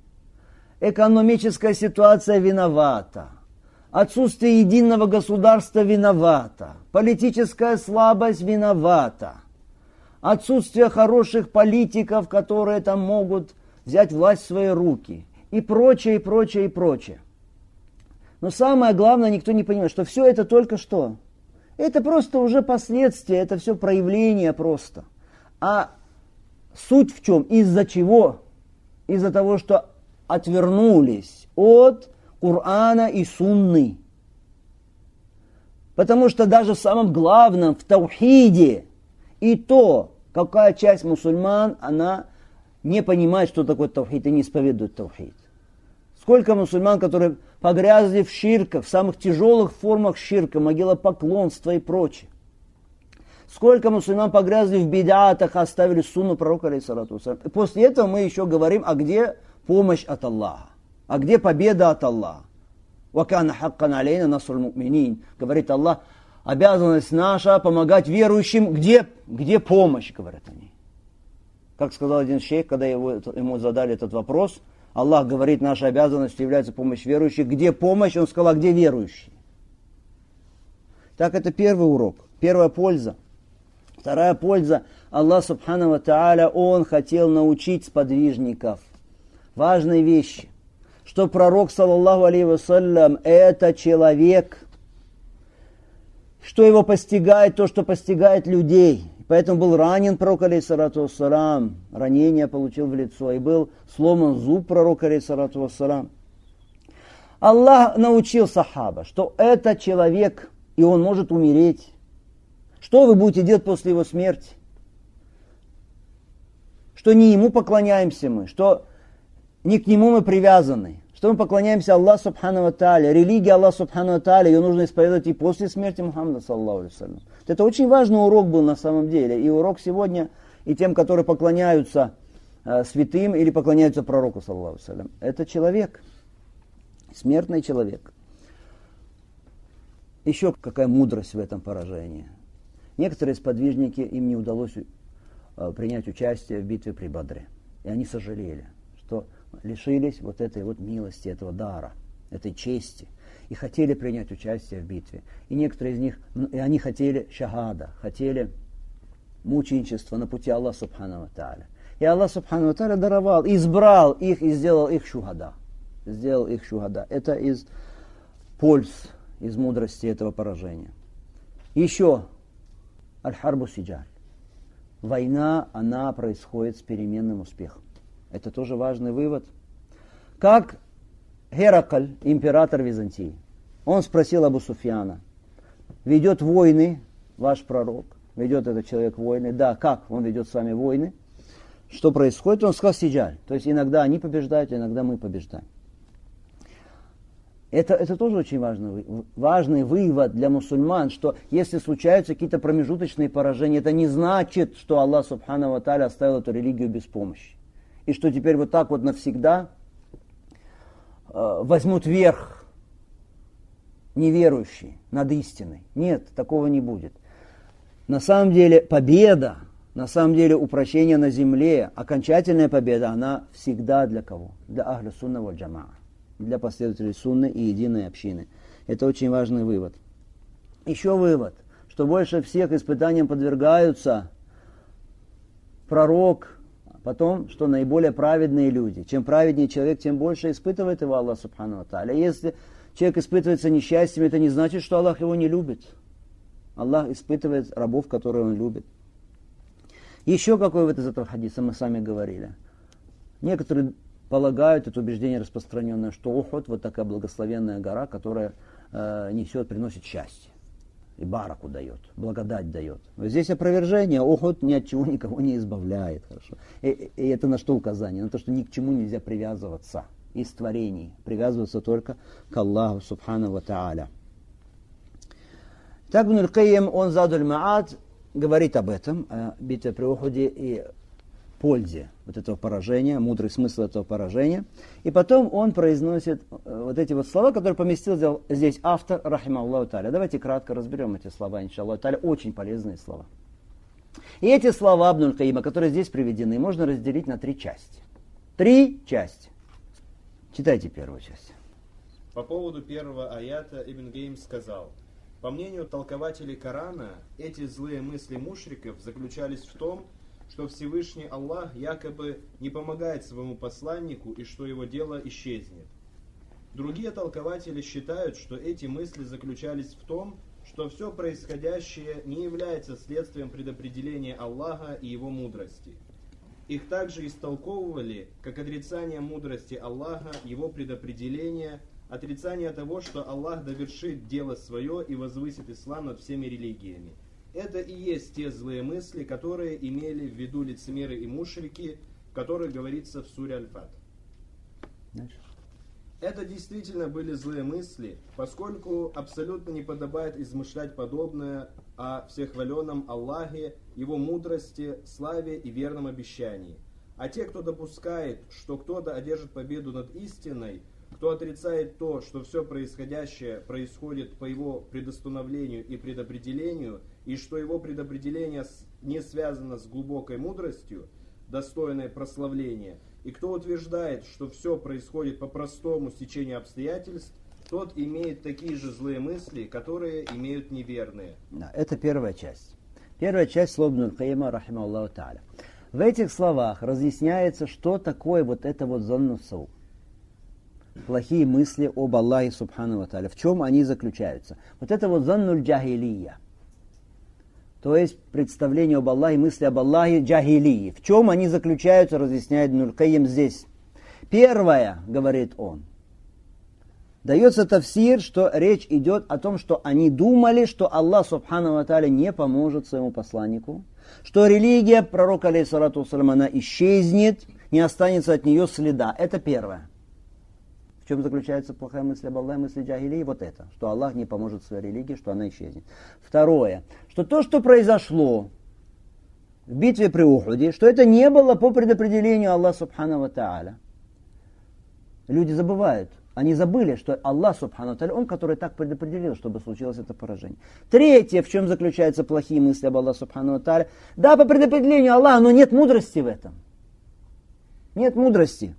Экономическая ситуация виновата. Отсутствие единого государства виновата. Политическая слабость виновата. Отсутствие хороших политиков, которые там могут взять власть в свои руки. И прочее, и прочее, и прочее. Но самое главное, никто не понимает, что все это только что. Это просто уже последствия, это все проявление просто. А суть в чем? Из-за чего? Из-за того, что отвернулись от Корана и Сунны. Потому что даже в самом главном, в таухиде, И то, какая часть мусульман, она не понимает, что такое тавхид, и не исповедует тавхид. Сколько мусульман, которые погрязли в ширках, в самых тяжелых формах ширка, могилопоклонства и прочее. Сколько мусульман погрязли в бидатах, оставили сунну пророка, алейхиссалату вассалям. И после этого мы еще говорим, а где помощь от Аллаха? А где победа от Аллаха? «Вакана хаккан алейна насруль му'минин». Говорит Аллах, обязанность наша помогать верующим. Где помощь, говорят они. Как сказал один шейх, когда ему задали этот вопрос, Аллах говорит, наша обязанность является помощь верующих. Где помощь? Он сказал, а где верующие? Так, это первый урок, первая польза. Вторая польза. Аллах субхану ва тааля, Он хотел научить сподвижников важной вещи. Что пророк, саллаллаху алейхи вассалям, это человек. Что его постигает, то, что постигает людей. Поэтому был ранен пророк, алейхиссалату вассалам, ранение получил в лицо, и был сломан зуб пророка, алейхиссалату вассалам. Аллах научил сахаба, что это человек, и он может умереть. Что вы будете делать после его смерти? Что не ему поклоняемся мы, что не к нему мы привязаны, что мы поклоняемся Аллаху субхану ва тааля. Религия Аллаха субхану ва тааля, ее нужно исповедовать и после смерти Мухаммада, саллаллаху алейхи вассалям. Это очень важный урок был на самом деле. И урок сегодня, и тем, которые поклоняются святым или поклоняются пророку, саллаллаху алейхи вассалям. Это человек, смертный человек. Еще какая мудрость в этом поражении. Некоторые сподвижники, им не удалось принять участие в битве при Бадре. И они сожалели, что лишились вот этой вот милости, этого дара, этой чести. И хотели принять участие в битве. И некоторые из них, и они хотели шахада, хотели мученичество на пути Аллаха субхану ва тааля. И Аллах субхану ва тааля даровал, избрал их и сделал их шухада. Сделал их шухада. Это из польз, из мудрости этого поражения. Еще аль-харбу сиджаль. Война, она происходит с переменным успехом. Это тоже важный вывод. Как Геракль, император Византии, он спросил Абу Суфьяна, ведет войны ваш пророк, ведет этот человек войны, да, как он ведет с вами войны, что происходит? Он сказал сиджаль, то есть иногда они побеждают, иногда мы побеждаем. Это тоже очень важный вывод для мусульман, что если случаются какие-то промежуточные поражения, это не значит, что Аллах субхану ва тааля оставил эту религию без помощи. И что теперь вот так вот навсегда возьмут верх неверующие над истиной. Нет, такого не будет. На самом деле победа, на самом деле упрощение на земле, окончательная победа, она всегда для кого? Для ахля сунна валь джамаа, для последователей сунны и единой общины. Это очень важный вывод. Еще вывод, что больше всех испытаниям подвергаются пророк, потом, что наиболее праведные люди. Чем праведнее человек, тем больше испытывает его Аллах субхану ва тааля. Если человек испытывается несчастьем, это не значит, что Аллах его не любит. Аллах испытывает рабов, которые он любит. Еще какой вывод из этого хадиса мы сами говорили. Некоторые полагают, это убеждение распространенное, что Ухуд, вот такая благословенная гора, которая несет, приносит счастье. И бараку дает, благодать дает. Но здесь опровержение. Ухуд ни от чего никого не избавляет. Хорошо. И это на что указание? На то, что ни к чему нельзя привязываться из творений. Привязываться только к Аллаху субхану ва тааля. Так Ибн аль-Кайим, он Задуль Ма'ад говорит об этом, о битве при Ухуде и пользе вот этого поражения, мудрый смысл этого поражения. И потом он произносит вот эти вот слова, которые поместил здесь автор, рахимахуллаху тааля. Давайте кратко разберем эти слова, иншаллах тааля. Очень полезные слова. И эти слова Ибн аль-Кайима, которые здесь приведены, можно разделить на 3 части. 3 части. Читайте первую часть.
По поводу первого аята Ибн Гейм сказал: по мнению толкователей Корана, эти злые мысли мушриков заключались в том, что Всевышний Аллах якобы не помогает своему посланнику и что его дело исчезнет. Другие толкователи считают, что эти мысли заключались в том, что все происходящее не является следствием предопределения Аллаха и его мудрости. Их также истолковывали как отрицание мудрости Аллаха, его предопределения, отрицание того, что Аллах довершит дело свое и возвысит ислам над всеми религиями. это и есть те злые мысли, которые имели в виду лицемеры и мушрики, о которых говорится в суре Аль-Фат. Это действительно были злые мысли, поскольку абсолютно не подобает измышлять подобное о всехваленном Аллахе, Его мудрости, славе и верном обещании. А те, кто допускает, что кто-то одержит победу над истиной, кто отрицает то, что все происходящее происходит по его предустановлению и предопределению, и что его предопределение не связано с глубокой мудростью, достойной прославления, и кто утверждает, что все происходит по простому стечению обстоятельств, тот имеет такие же злые мысли, которые имеют неверные.
Да, это первая часть. Первая часть слов Ибн аль-Кайима, рахимахуллаху та'аля. В этих словах разъясняется, что такое вот это вот занну сау. Плохие мысли об Аллахе субхану ва та'аля. В чем они заключаются? Вот это вот заннуль джахилия. То есть представление об Аллахе, мысли об Аллахе джахилии. В чем они заключаются, разъясняет Ибн аль-Кайим здесь. Первое, говорит он, дается тафсир, что речь идет о том, что они думали, что Аллах субхану ва та'аля не поможет своему посланнику, что религия пророка, алейхиссалату вассалям, она исчезнет, не останется от нее следа. Это первое. В чем заключается плохая мысль об Аллахе, мысли джахилии? Вот это, что Аллах не поможет своей религии, что она исчезнет. Второе, что то, что произошло в битве при Ухуде, что это не было по предопределению Аллаха субхану ва та'аля. Люди забывают. Они забыли, что Аллах субхану ва та'аля, Он, который так предопределил, чтобы случилось это поражение. Третье, в чем заключаются плохие мысли об Аллахе субхану ва та'аля. Да, по предопределению Аллаха, но нет мудрости в этом. Нет мудрости.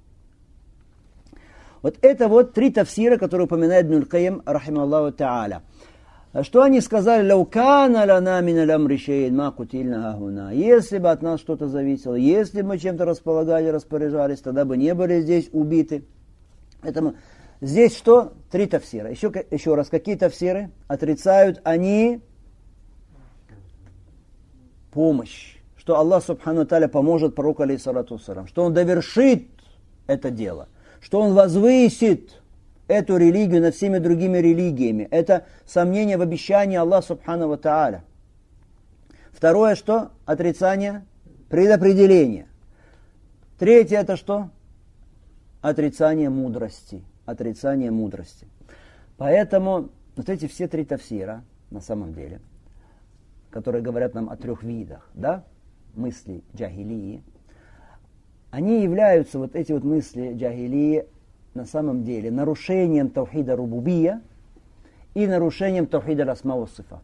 Вот это вот три тафсира, которые упоминает Ибн аль-Кайим, рахимахуллаху та'аля. Что они сказали? «Лаукана лана мин аль-амри шей'ин ма кутильна хахуна». Если бы от нас что-то зависело, если бы мы чем-то располагали, распоряжались, тогда бы не были здесь убиты. Поэтому здесь что? Три тафсира. Еще раз, какие тафсиры? Отрицают они помощь. Что Аллах субхану та'аля поможет пророку, алейхиссалату вассалям. Что Он довершит это дело. Что Он возвысит эту религию над всеми другими религиями. Это сомнение в обещании Аллаха субхану ва та'аля. Второе, что? Отрицание предопределения. Третье, это что? Отрицание мудрости. Отрицание мудрости. Поэтому вот эти все три тафсира, на самом деле, которые говорят нам о трех видах, да, мысли джахилии, они являются, вот эти вот мысли джахилии, на самом деле, нарушением таухида рубубия и нарушением таухида асма ва сифат.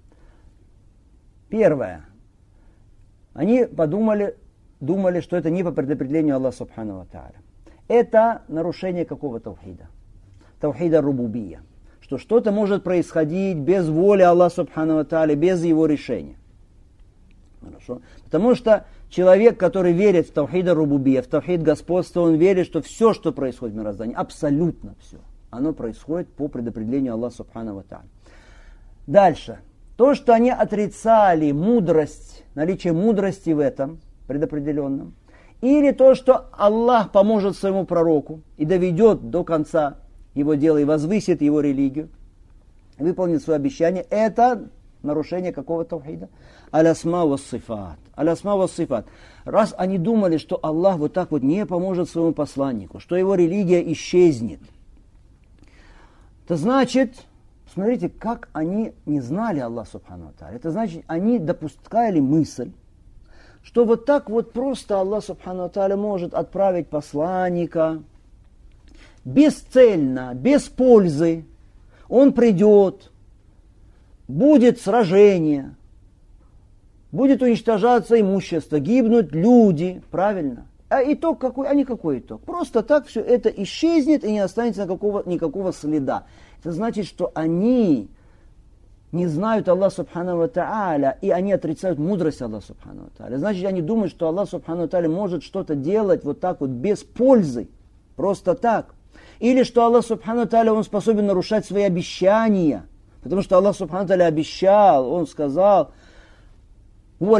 Первое. Они думали, что это не по предопределению Аллаха субхану ва та'аля. Это нарушение какого таухида? Таухида рубубия. Что что-то может происходить без воли Аллаха субхану ва та'аля, без его решения. Хорошо? Потому что человек, который верит в таухид рубубия, в таухид господства, он верит, что все, что происходит в мироздании, абсолютно все, оно происходит по предопределению Аллаха субхану ва та'аля. Дальше. То, что они отрицали мудрость, наличие мудрости в этом предопределенном, или то, что Аллах поможет своему пророку и доведет до конца его дело и возвысит его религию, выполнит свое обещание, это нарушение какого таухида? Аль-асма ва сифат. Аль-асма ва сифат. Раз они думали, что Аллах вот так вот не поможет своему посланнику, что его религия исчезнет, это значит, смотрите, как они не знали Аллаха субхану ва та'аля. Это значит, они допускали мысль, что вот так вот просто Аллах субхану ва та'аля может отправить посланника бесцельно, без пользы. Он придет, будет сражение, будет уничтожаться имущество, гибнут люди, правильно? А итог какой? А никакой итог. Просто так все это исчезнет и не останется никакого следа. Это значит, что они не знают Аллаха субхану ва та'аля, и они отрицают мудрость Аллаха субхану ва та'аля. Значит, они думают, что Аллах субхану ва та'аля может что-то делать вот так вот без пользы, просто так. Или что Аллах субхану ва та'аля, Он способен нарушать свои обещания. Потому что Аллах субхану ва та'аля обещал, Он сказал: Он,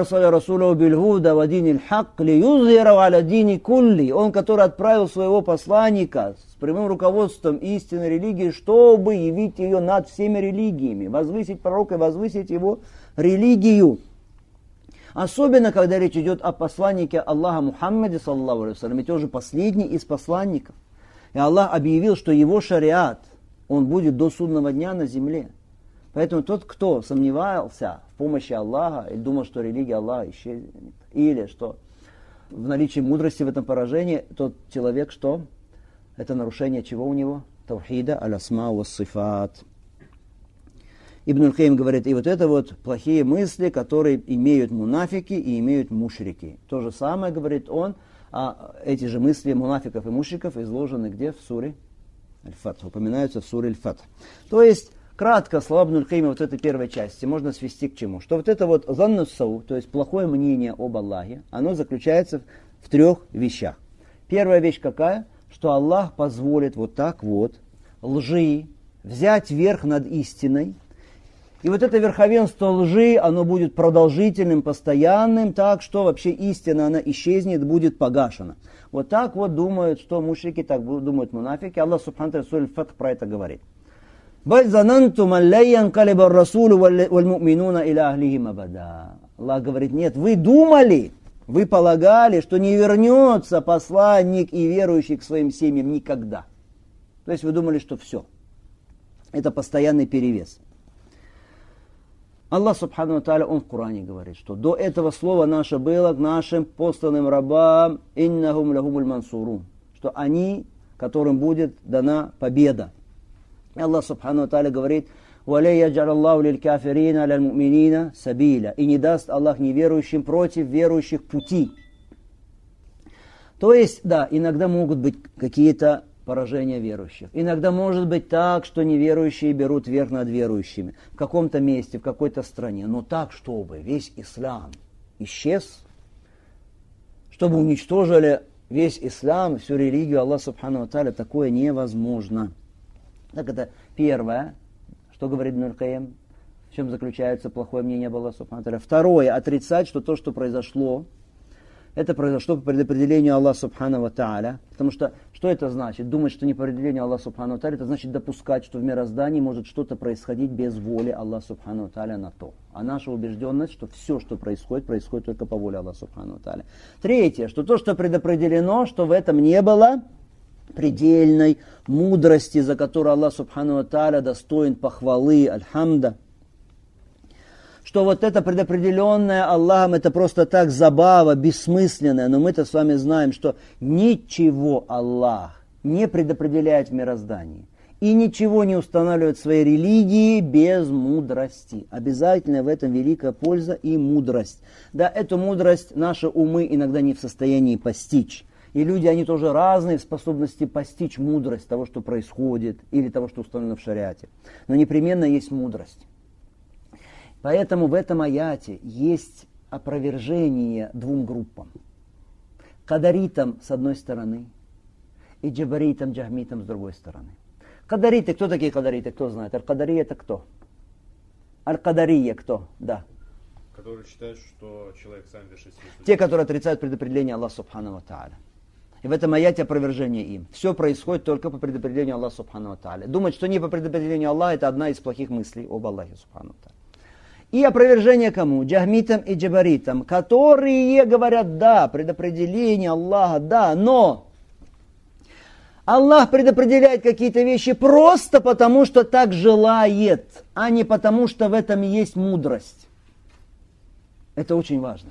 который отправил своего посланника с прямым руководством истинной религии, чтобы явить ее над всеми религиями, возвысить пророка и возвысить его религию. Особенно, когда речь идет о посланнике Аллаха Мухаммаде, саллаллаху алейхи вассалям, ведь он же последний из посланников. И Аллах объявил, что его шариат, он будет до судного дня на земле. Поэтому тот, кто сомневался в помощи Аллаха, и думал, что религия Аллаха исчезнет, или что в наличии мудрости в этом поражении, тот человек, что? Это нарушение чего у него? Таухида, аль-асма ва сифат. Ибн аль-Каим говорит, и вот это вот плохие мысли, которые имеют мунафики и имеют мушрики. То же самое, говорит он, а эти же мысли мунафиков и мушриков изложены где? В суре Аль-Фатх, упоминаются в суре Аль-Фатх. То есть, кратко, слова Ибн аль-Каима вот этой первой части можно свести к чему? Что вот это вот занну сау, то есть плохое мнение об Аллахе, оно заключается в трех вещах. Первая вещь какая? Что Аллах позволит вот так вот лжи взять верх над истиной. И вот это верховенство лжи, оно будет продолжительным, постоянным, так что вообще истина, она исчезнет, будет погашена. Вот так вот думают, что мушрики, так думают мунафики. Аллах субхану ва тааля Фатх про это говорит. Аллах говорит, нет, вы думали, вы полагали, что не вернется посланник и верующий к своим семьям никогда. То есть вы думали, что все. Это постоянный перевес. Аллах субхану ва тааля, он в Коране говорит, что до этого слова наше было к нашим посланным рабам, иннахум лахумуль мансурун, что они, которым будет дана победа. Аллах субхану ва тааля говорит, «Валей яджар Аллаху лиль кафирина ляль муминина сабиля». И не даст Аллах неверующим против верующих пути. То есть, да, иногда могут быть какие-то поражения верующих. Иногда может быть так, что неверующие берут верх над верующими. В каком-то месте, в какой-то стране. Но так, чтобы весь ислам исчез, чтобы уничтожили весь ислам, всю религию Аллах субхану ва тааля, такое невозможно. Так это первое, что говорит Ибн аль-Каим, в чем заключается плохое мнение об Аллахе субхану ва тааля. Второе, отрицать, что то, что произошло, это произошло по предопределению Аллаха субхану ва тааля. Потому что это значит? Думать, что не по определению Аллаха субхану ва тааля, это значит допускать, что в мироздании может что-то происходить без воли Аллаха субхану ва тааля на то. А наша убежденность, что все, что происходит, происходит только по воле Аллаха субхану ва тааля. Третье, что то, что предопределено, что в этом не было предельной мудрости, за которую Аллах субхану ва тааля достоин похвалы, альхамда. Что вот это предопределенное Аллахом, это просто так забава, бессмысленная. Но мы-то с вами знаем, что ничего Аллах не предопределяет в мироздании. И ничего не устанавливает в своей религии без мудрости. Обязательно в этом великая польза и мудрость. Да, эту мудрость наши умы иногда не в состоянии постичь. И люди, они тоже разные в способности постичь мудрость того, что происходит, или того, что установлено в шариате. Но непременно есть мудрость. Поэтому в этом аяте есть опровержение двум группам. Кадаритам с одной стороны и джабаритам, джахмитам с другой стороны. Кадариты, кто такие кадариты, кто знает? Аль-Кадария это кто? Аль-Кадария кто? Да.
Которые считают, что человек сам вершит.
Те, которые отрицают предопределение Аллаха субхану ва тааля. И в этом аяте опровержение им. Все происходит только по предопределению Аллаха субхану ва тааля. Думать, что не по предопределению Аллаха, это одна из плохих мыслей об Аллахе субхану ва тааля. И опровержение кому? Джахмитам и джабаритам, которые говорят, да, предопределение Аллаха, да, но Аллах предопределяет какие-то вещи просто потому, что так желает, а не потому, что в этом есть мудрость. Это очень важно.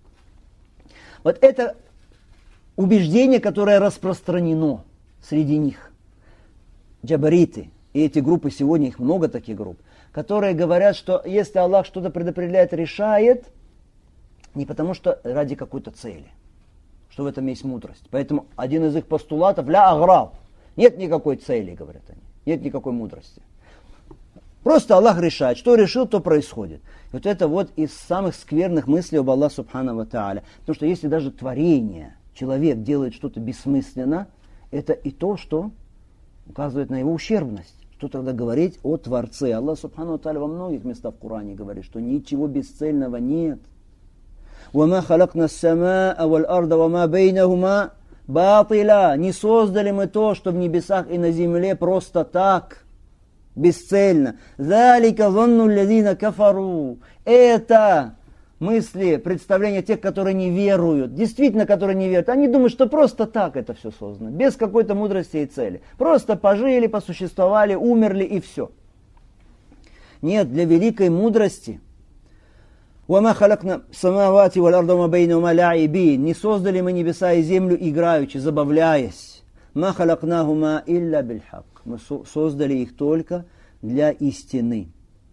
Вот это убеждение, которое распространено среди них. Джабариты, и эти группы, сегодня их много таких групп, которые говорят, что если Аллах что-то предопределяет, решает, не потому что ради какой-то цели, что в этом есть мудрость. Поэтому один из их постулатов «ля аграб». Нет никакой цели, говорят они, нет никакой мудрости. Просто Аллах решает, что решил, то происходит. И вот это вот из самых скверных мыслей об Аллахе субхану ва тааля. Потому что если даже творение, человек делает что-то бессмысленно, это и то, что указывает на его ущербность. Что тогда говорить о Творце? Аллах субхану ва тааля во многих местах в Коране говорит, что ничего бесцельного нет. وَمَا خَلَقْنَا السَّمَاءَ وَالْأَرْضَ وَمَا بَيْنَهُمَا بَاطِلًا. Не создали мы то, что в небесах и на земле просто так, бесцельно. ذَلِكَ ظَنُّ الَّذِينَ كَفَرُوا. Это мысли, представления тех, которые не веруют. Действительно, которые не веруют. Они думают, что просто так это все создано. Без какой-то мудрости и цели. Просто пожили, посуществовали, умерли и все. Нет, для великой мудрости. وَمَا خَلَقْنَا السَّمَاوَاتِ وَالْأَرْضَ وَمَا بَيْنَهُمَا لَاعِبِينَ. Не создали мы небеса и землю играючи, забавляясь. مَا خَلَقْنَاهُمَا إِلَّا بِالْحَقِّ. Мы создали их только для истины.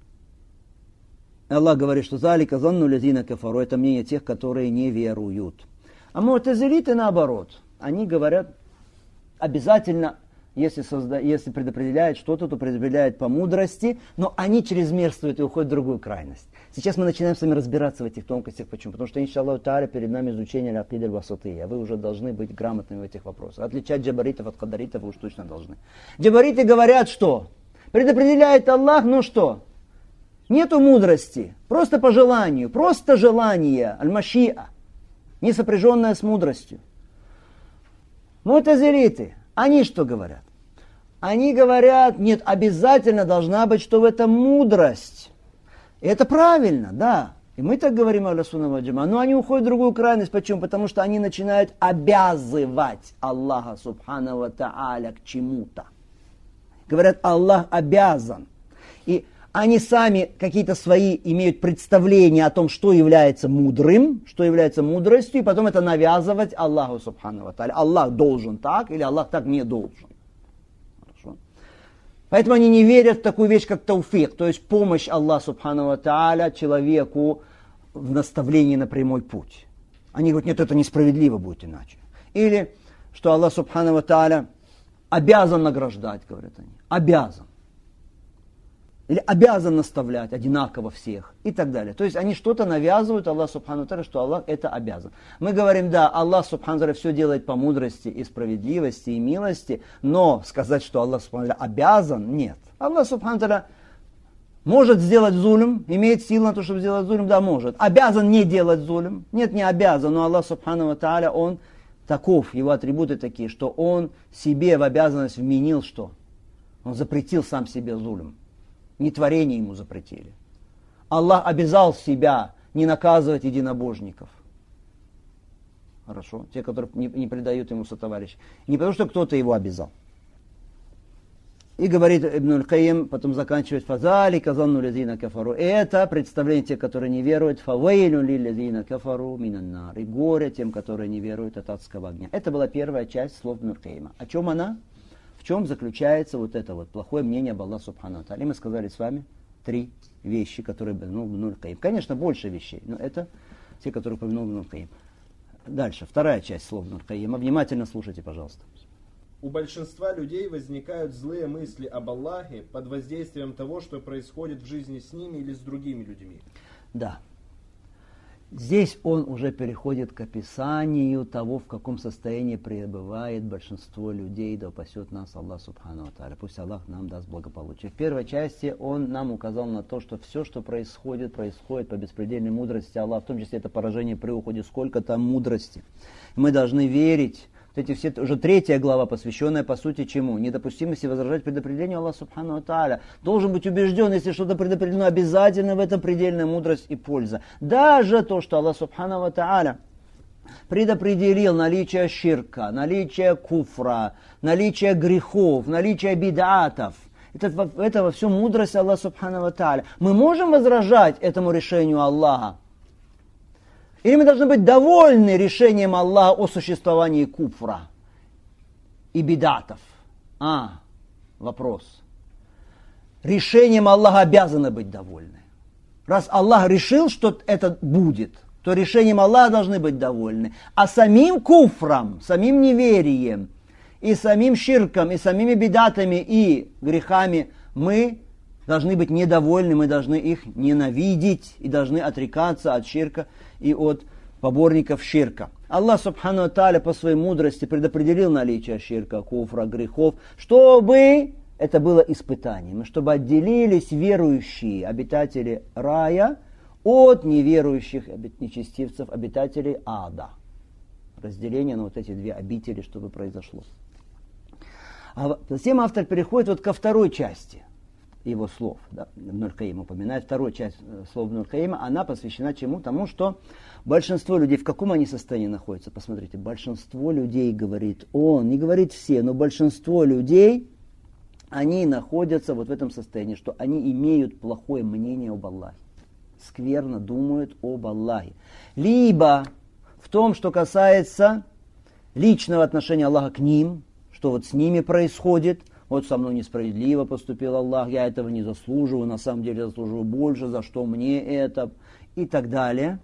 Аллах говорит, что «Залика занну лязина кафару» — это мнение тех, которые не веруют. А му'тазилиты наоборот. Они говорят, обязательно, если предопределяет что-то, то предопределяет по мудрости, но они чрезмерствуют и уходят в другую крайность. Сейчас мы начинаем с вами разбираться в этих тонкостях. Почему? Потому что, иншаллаху тааля, перед нами изучение аль-акида аль-васатия. Вы уже должны быть грамотными в этих вопросах. Отличать джабаритов от кадаритов вы уж точно должны. Джабариты говорят, что предопределяет Аллах, ну что? Нету мудрости, просто по желанию, просто желание, аль-машиа, не сопряженное с мудростью. Му'тазилиты, они что говорят? Они говорят, нет, обязательно должна быть, что в этом мудрость. И это правильно, да. И мы так говорим о сунна валь джамаа, но они уходят в другую крайность. Почему? Потому что они начинают обязывать Аллаха субхану ва тааля к чему-то. Говорят, Аллах обязан. И они сами какие-то свои имеют представления о том, что является мудрым, что является мудростью, и потом это навязывать Аллаху субхану ва тааля. Аллах должен так, или Аллах так не должен. Хорошо? Поэтому они не верят в такую вещь, как тауфик, то есть помощь Аллаха субхану ва тааля человеку в наставлении на прямой путь. Они говорят, нет, это несправедливо будет иначе. Или, что Аллах субхану ва тааля обязан награждать, говорят они, обязан. Или обязан наставлять одинаково всех и так далее. То есть они что-то навязывают Аллаху субхану ва тааля, что Аллах это обязан. Мы говорим, да, Аллах субхану ва тааля все делает по мудрости и справедливости и милости, но сказать, что Аллах субхану ва тааля обязан, нет. Аллах субхану ва тааля может сделать зулм, имеет силу на то, чтобы сделать зулм, да, может. Обязан не делать зулм, нет, не обязан, но Аллах субхану ва тааля, он таков, его атрибуты такие, что он себе в обязанность вменил что? Он запретил сам себе зулм. Не творение ему запретили. Аллах обязал себя не наказывать единобожников. Хорошо? Те, которые не предают ему сотоварища. Не потому, что кто-то его обязал. И говорит Ибн аль-Кайим, потом заканчивает «Фазалика занну лязина кафару». Это представление тех, которые не веруют. «Фавейлю ли лязина кафару минаннар». И горе тем, которые не веруют от адского огня. Это была первая часть слов Ибн аль-Кайима. О чем она? В чем заключается вот это вот плохое мнение об Аллахе субхану ва тааля. И мы сказали с вами 3 вещи, которые упомянул Ибн аль-Кайим. Конечно, больше вещей, но это те, которые упомянул Ибн аль-Кайим. Дальше, вторая часть слов Ибн аль-Кайима. Внимательно слушайте, пожалуйста.
У большинства людей возникают злые мысли об Аллахе под воздействием того, что происходит в жизни с ними или с другими людьми.
Да. Здесь он уже переходит к описанию того, в каком состоянии пребывает большинство людей, да упасет нас Аллах субхану ва тааля. Пусть Аллах нам даст благополучие. В первой части он нам указал на то, что все, что происходит по беспредельной мудрости Аллаха, в том числе это поражение при уходе, сколько там мудрости. Мы должны верить. Эти все, уже 3 глава, посвященная по сути чему? Недопустимости возражать предопределению Аллаха субхану ва тааля. Должен быть убежден, если что-то предопределено, обязательно в этом предельная мудрость и польза. Даже то, что Аллах субхану ва тааля предопределил наличие ширка, наличие куфра, наличие грехов, наличие бид'атов. Это во всем мудрость Аллаха субхану ва тааля. Мы можем возражать этому решению Аллаха? Или мы должны быть довольны решением Аллаха о существовании куфра и бидатов? Вопрос. Решением Аллаха обязаны быть довольны. Раз Аллах решил, что это будет, то решением Аллаха должны быть довольны. А самим куфром, самим неверием, и самим ширком, и самими бидатами, и грехами мы должны быть недовольны, мы должны их ненавидеть и должны отрекаться от ширка и от поборников ширка. Аллах субхану ва тааля по своей мудрости предопределил наличие ширка, куфра, грехов, чтобы это было испытанием, чтобы отделились верующие обитатели рая от неверующих нечестивцев, обитателей ада. Разделение на вот эти две обители, чтобы произошло. А затем автор переходит вот ко второй части его слов. Да? Ибн аль-Каим упоминает вторую часть слов Ибн аль-Каима. Она посвящена чему? Тому, что большинство людей, в каком они состоянии находятся? Посмотрите, большинство людей, говорит он, не говорит все, но большинство людей, они находятся вот в этом состоянии, что они имеют плохое мнение об Аллахе. Скверно думают об Аллахе. Либо в том, что касается личного отношения Аллаха к ним, что вот с ними происходит, вот со мной несправедливо поступил Аллах, я этого не заслуживаю, на самом деле заслуживаю больше, за что мне это, и так далее.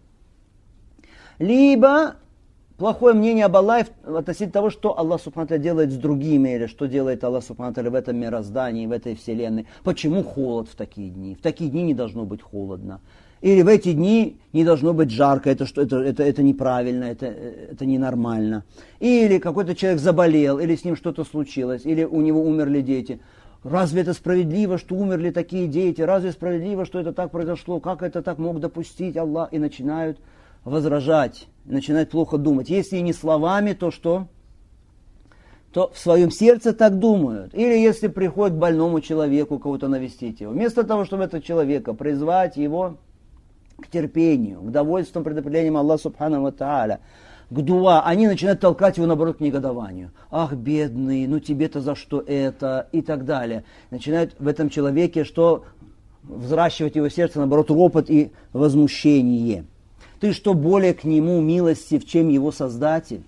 Либо плохое мнение об Аллахе относительно того, что Аллах Субхану ва Тааля делает с другими, или что делает Аллах Субхану ва Тааля в этом мироздании, в этой вселенной. Почему холод в такие дни? В такие дни не должно быть холодно. Или в эти дни не должно быть жарко, это неправильно, это ненормально. Или какой-то человек заболел, или с ним что-то случилось, или у него умерли дети. Разве это справедливо, что умерли такие дети? Разве справедливо, что это так произошло? Как это так мог допустить Аллах? И начинают возражать, начинают плохо думать. Если не словами, то что? То в своем сердце так думают. Или если приходит к больному человеку, кого-то навестить его. Вместо того, чтобы этого человека призвать его к терпению, к довольству предопределением Аллаха Субхану ва Тааля, к дуа, они начинают толкать его, наоборот, к негодованию. Ах, бедный, ну тебе-то за что это? И так далее. Начинают в этом человеке, что взращивать его сердце, наоборот, ропот и возмущение. Ты что, более к нему милостив, чем его Создатель?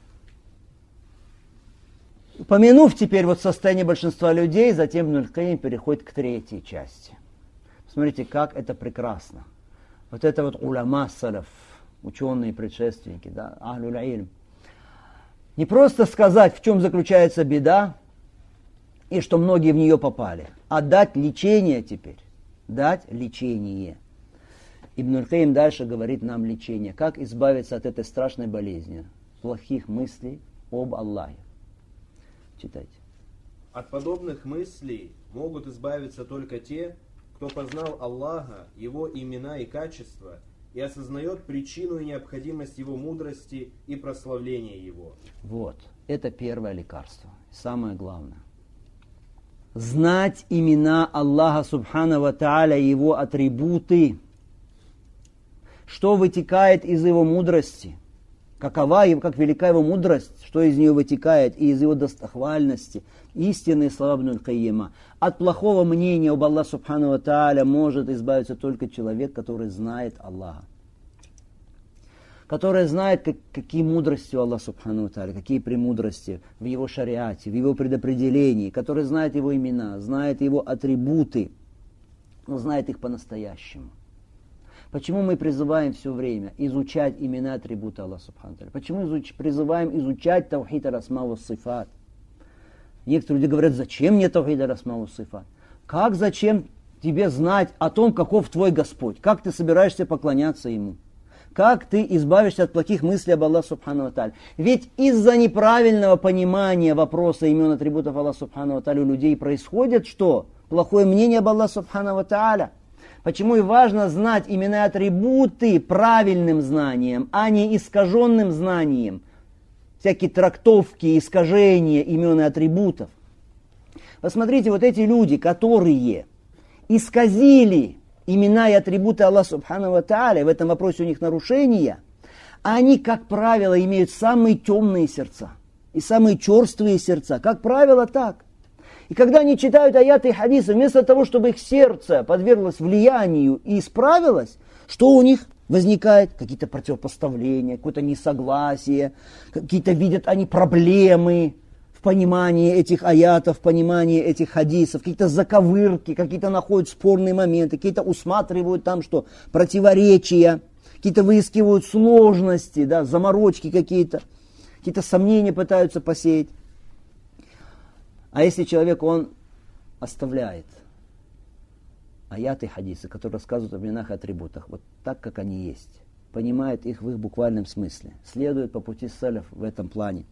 Помянув теперь вот состояние большинства людей, затем Ибн аль-Каим переходит к третьей части. Смотрите, как это прекрасно. Вот это вот уляма салаф, ученые предшественники, да, ахлюль илм. Не просто сказать, в чем заключается беда, и что многие в нее попали, а дать лечение теперь. Дать лечение. Ибн аль-Каим дальше говорит нам лечение. Как избавиться от этой страшной болезни, плохих мыслей об Аллахе. Читайте.
От подобных мыслей могут избавиться только те, кто познал Аллаха, Его имена и качества, и осознает причину и необходимость Его мудрости и прославления Его.
Вот, это первое лекарство, самое главное. Знать имена Аллаха Субхану ва Тааля и Его атрибуты, что вытекает из Его мудрости, как велика Его мудрость, что из нее вытекает, и из Его достохвальности, истинные слова Ибн аль-Каима. От плохого мнения об Аллахе Субхану ва Тааля может избавиться только человек, который знает Аллаха. Который знает, какие мудрости у Аллаха Субхану ва Тааля, какие премудрости в Его шариате, в Его предопределении, который знает Его имена, знает Его атрибуты, но знает их по-настоящему. Почему мы призываем все время изучать имена атрибута Аллаха Субхану ва Тааля? Почему призываем изучать тавхид аль-асма ва сифат? Некоторые люди говорят, зачем мне тавхид аль-асма ва сифат? Как зачем тебе знать о том, каков твой Господь? Как ты собираешься поклоняться Ему? Как ты избавишься от плохих мыслей об Аллахе Субхану ва Тааля? Ведь из-за неправильного понимания вопроса имен атрибутов Аллаха Субхану ва Тааля у людей происходит что? Плохое мнение об Аллахе Субхану ва Тааля. Почему и важно знать имена и атрибуты правильным знанием, а не искаженным знанием. Всякие трактовки, искажения имен и атрибутов. Посмотрите, вот эти люди, которые исказили имена и атрибуты Аллаха Субхану ва Тааля, в этом вопросе у них нарушения, они, как правило, имеют самые темные сердца и самые черствые сердца. Как правило, так. И когда они читают аяты и хадисы, вместо того, чтобы их сердце подверглось влиянию и исправилось, что у них возникает? Какие-то противопоставления, какое-то несогласие, какие-то видят они проблемы в понимании этих аятов, в понимании этих хадисов, какие-то заковырки, какие-то находят спорные моменты, какие-то усматривают там, что противоречия, какие-то выискивают сложности, да, заморочки какие-то сомнения пытаются посеять. А если человек, он оставляет аяты и хадисы, которые рассказывают об именах и атрибутах, вот так, как они есть, понимает их в их буквальном смысле, следует по пути салаф в этом плане,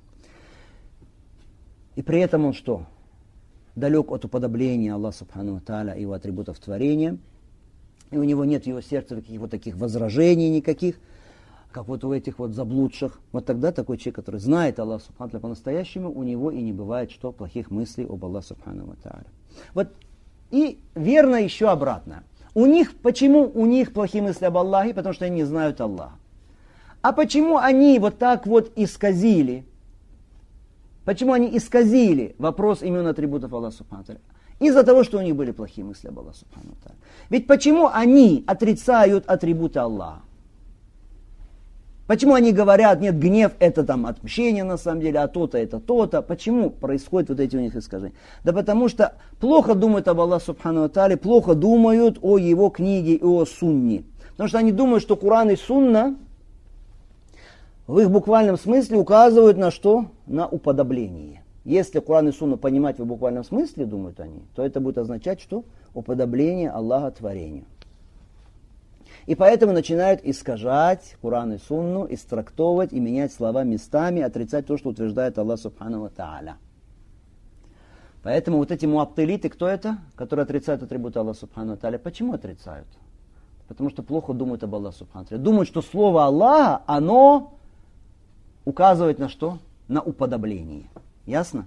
и при этом он что? Далек от уподобления Аллаха Субхану ва Тааля и его атрибутов творения, и у него нет в его сердце каких-то вот таких возражений никаких, как вот у этих вот заблудших, вот тогда такой человек, который знает Аллаха Субхану ва Тааля по-настоящему, у него и не бывает что плохих мыслей об Аллахе Субхану ва Тааля. Вот и верно еще обратно. Почему у них плохие мысли об Аллахе? Потому что они не знают Аллаха. А почему они вот так вот исказили? Почему они исказили вопрос имен атрибутов Аллаха Субхану ва Тааля? Из-за того, что у них были плохие мысли об Аллахе Субхану ва Тааля. Ведь почему они отрицают атрибуты Аллаха? Почему они говорят, нет, гнев это там отмщение на самом деле, а то-то это то-то. Почему происходят вот эти у них искажения? Да потому что плохо думают об Аллахе Субхану ва Тааля, плохо думают о его книге и о сунне. Потому что они думают, что Куран и сунна в их буквальном смысле указывают на что? На уподобление. Если Куран и сунну понимать в буквальном смысле, думают они, то это будет означать, что уподобление Аллаха творению. И поэтому начинают искажать Куран и Сунну, истрактовывать и менять слова местами, отрицать то, что утверждает Аллах Субхану ва Тааля. Поэтому вот эти муаттилиты, кто это? Которые отрицают атрибуты Аллаха Субхану ва Тааля. Почему отрицают? Потому что плохо думают об Аллахе Субхану ва Тааля. Думают, что слово Аллаха, оно указывает на что? На уподобление. Ясно?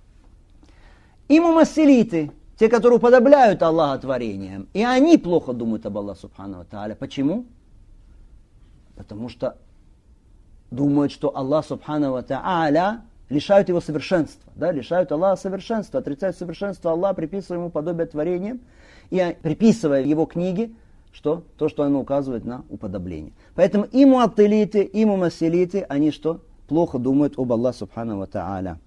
И мумассилиты, те, которые уподобляют Аллаха творениям, и они плохо думают об Аллахе Субхану ва Тааля. Почему? Потому что думают, что Аллах Субхану ва Тааля лишают его совершенства. Да? Лишают Аллаха совершенства, отрицают совершенство Аллаха, приписывая ему подобие творениям, и приписывая его книге, что? То, что оно указывает на уподобление. Поэтому и муаттилиты, и мумассилиты, они что? Плохо думают об Аллахе Субхану ва Тааля.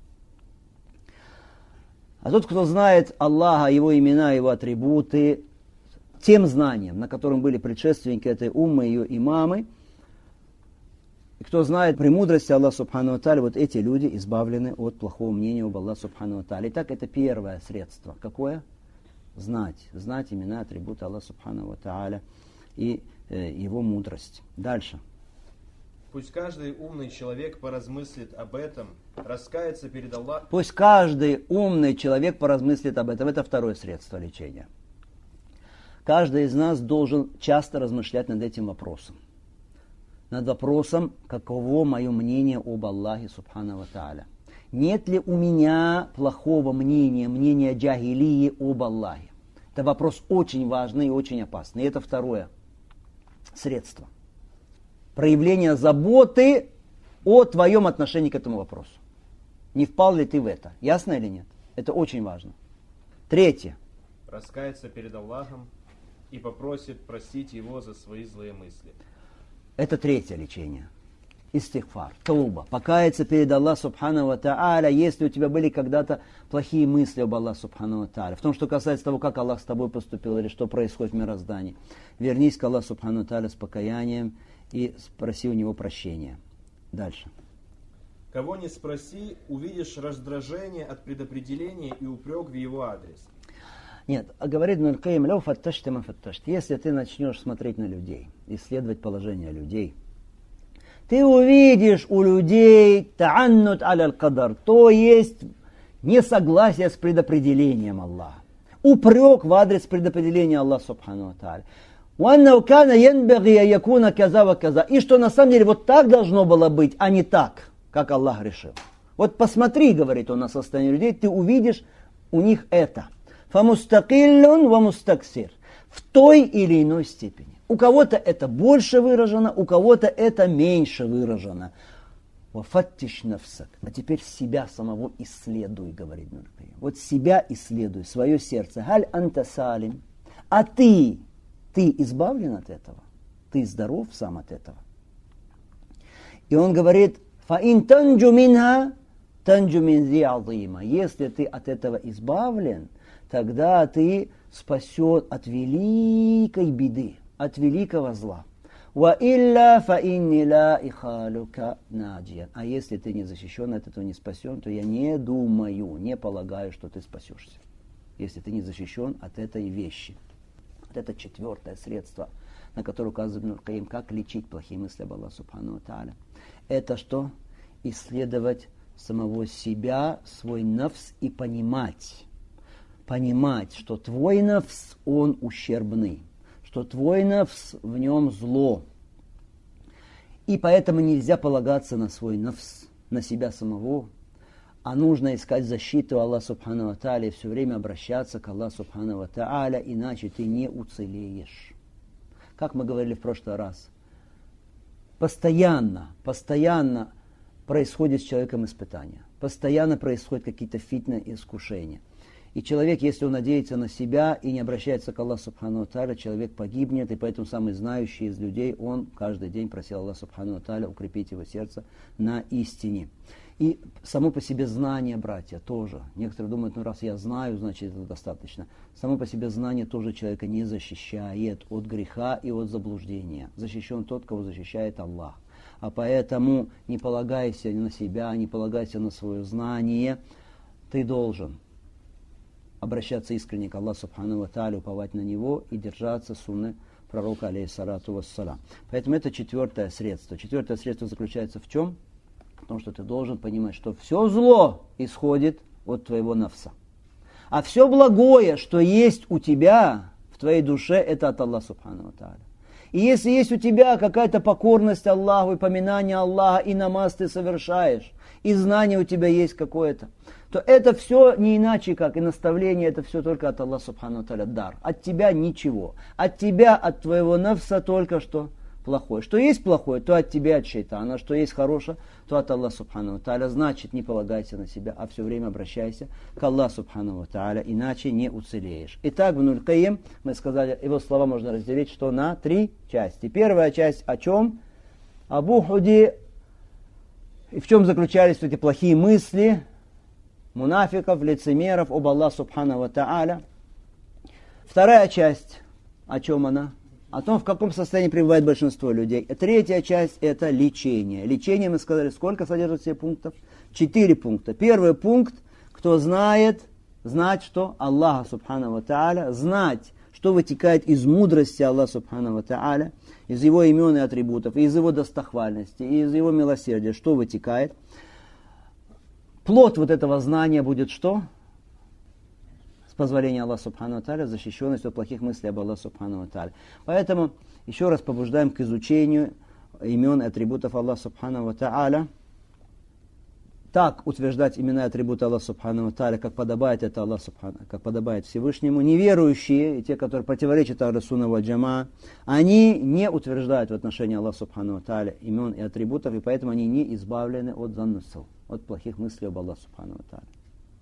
А тот, кто знает Аллаха, его имена, его атрибуты, тем знанием, на котором были предшественники этой уммы, ее имамы, и кто знает премудрости Аллаха Субхану ва Тааля, вот эти люди избавлены от плохого мнения об Аллахе Субхану ва Тааля. Итак, это первое средство. Какое? Знать. Знать имена, атрибуты Аллаха Субхану ва Тааля и его мудрость. Дальше.
Пусть каждый умный человек поразмыслит об этом, раскается перед Аллахом.
Пусть каждый умный человек поразмыслит об этом. Это второе средство лечения. Каждый из нас должен часто размышлять над этим вопросом. Над вопросом, каково мое мнение об Аллахе Субхану ва Тааля. Нет ли у меня плохого мнения, мнения джахилии об Аллахе? Это вопрос очень важный и очень опасный. И это второе средство. Проявление заботы о твоем отношении к этому вопросу. Не впал ли ты в это? Ясно или нет? Это очень важно. Третье.
Раскается перед Аллахом и попросит простить его за свои злые мысли.
Это третье лечение. Истигфар, тауба. Покаяться перед Аллахом Субхану ва Тааля, если у тебя были когда-то плохие мысли об Аллахе Субхану ва Тааля. В том, что касается того, как Аллах с тобой поступил или что происходит в мироздании. Вернись к Аллаху Субхану ва Тааля с покаянием и спроси у него прощения. Дальше.
Кого не спроси, увидишь раздражение от предопределения и упрек в его адрес.
Нет, говорит Ибн аль-Кайим, «Лау фатташта ма фатташта». Если ты начнешь смотреть на людей, исследовать положение людей, ты увидишь у людей та'аннут аль-кадар, то есть несогласие с предопределением Аллаха. Упрек в адрес предопределения Аллаха Субхану ва Тааля. И что на самом деле вот так должно было быть, а не так, как Аллах решил. Вот посмотри, говорит он, на состояние людей, ты увидишь у них это. Фамустакиллюн ва мустаксир. В той или иной степени. У кого-то это больше выражено, у кого-то это меньше выражено. Вафаттиш нафсак. А теперь себя самого исследуй, говорит Нуркаим. Вот себя исследуй, свое сердце. Халь анта салим. А ты избавлен от этого? Ты здоров сам от этого? И он говорит, фаин танджу минха, танджу мин зи азима. Если ты от этого избавлен, тогда ты спасен от великой беды, от великого зла. Ва илля фа инни ла ихалука наджиян. А если ты не защищен от этого, не спасен, то я не думаю, не полагаю, что ты спасешься. Если ты не защищен от этой вещи. Вот это четвертое средство, на которое указывает Ибн аль-Кайим, как лечить плохие мысли об Аллахе Субхану ва Тааля. Это что? Исследовать самого себя, свой нафс и понимать, что твой нафс, он ущербный. что твой нафс, в нем зло. И поэтому нельзя полагаться на свой нафс, на себя самого, а нужно искать защиту Аллаха Субхану ва Тааля и все время обращаться к Аллаху Субхану ва Тааля, иначе ты не уцелеешь. Как мы говорили в прошлый раз, постоянно происходит с человеком испытания, постоянно происходят какие-то фитны и искушения. И человек, если он надеется на себя и не обращается к Аллаху Субхану ва Тааля, человек погибнет, и поэтому самый знающий из людей, он каждый день просил Аллаха Субхану ва Тааля укрепить его сердце на истине. И само по себе знание, братья, тоже. Некоторые думают, ну раз я знаю, значит это достаточно. Само по себе знание тоже человека не защищает от греха и от заблуждения. Защищен тот, кого защищает Аллах. А поэтому не полагайся на себя, не полагайся на свое знание. Ты должен обращаться искренне к Аллаху Субхану ва Тааля, уповать на Него и держаться сунны пророка, алейхиссалату вассалям. Поэтому это четвертое средство. Четвертое средство заключается в чем? В том, что ты должен понимать, что все зло исходит от твоего нафса. А все благое, что есть у тебя в твоей душе, это от Аллаха Субхану ва Тааля. И если есть у тебя какая-то покорность Аллаху, и поминание Аллаха, и намаз ты совершаешь, и знание у тебя есть какое-то, то это все не иначе, как и наставление, это все только от Аллаха Субхану ва Тааля, дар. От тебя ничего. От тебя, от твоего нафса только что плохое. Что есть плохое, то от тебя, от шайтана. Что есть хорошее, то от Аллаха Субхану ва Тааля. Значит, не полагайся на себя, а все время обращайся к Аллаху Субхану ва Тааля, иначе не уцелеешь. Итак, Ибн аль-Кайим, мы сказали, его слова можно разделить, что на 3 части. Первая часть о чем? Об Ухуде. И в чем заключались эти плохие мысли мунафиков, лицемеров об Аллахе Субхану ва Тааля. Вторая часть, о чем она? О том, в каком состоянии пребывает большинство людей. Третья часть – это лечение. Лечение, мы сказали, сколько содержит в себе пунктов? 4 пункта. Первый пункт, кто знать, что Аллаха Субхану ва Тааля, знать, что вытекает из мудрости Аллаха Субхану ва Тааля, из его имен и атрибутов, из его достохвальности, из его милосердия, что вытекает. Плод вот этого знания будет что? С позволения Аллаха Субхану ва Тааля, защищенность от плохих мыслей об Аллахе Субхану ва Тааля. Поэтому еще раз побуждаем к изучению имен и атрибутов Аллаха Субхану ва Тааля. Так утверждать имена и атрибуты Аллаха Субхану ва Тааля, как подобает это Аллаху Субхану, как подобает Всевышнему. Неверующие и те, которые противоречат Ахлю-Сунна валь Джамаа, они не утверждают в отношении Аллаха Субхану ва Тааля имен и атрибутов, и поэтому они не избавлены от заннусов, от плохих мыслей об Аллахе Субхану ва Тааля.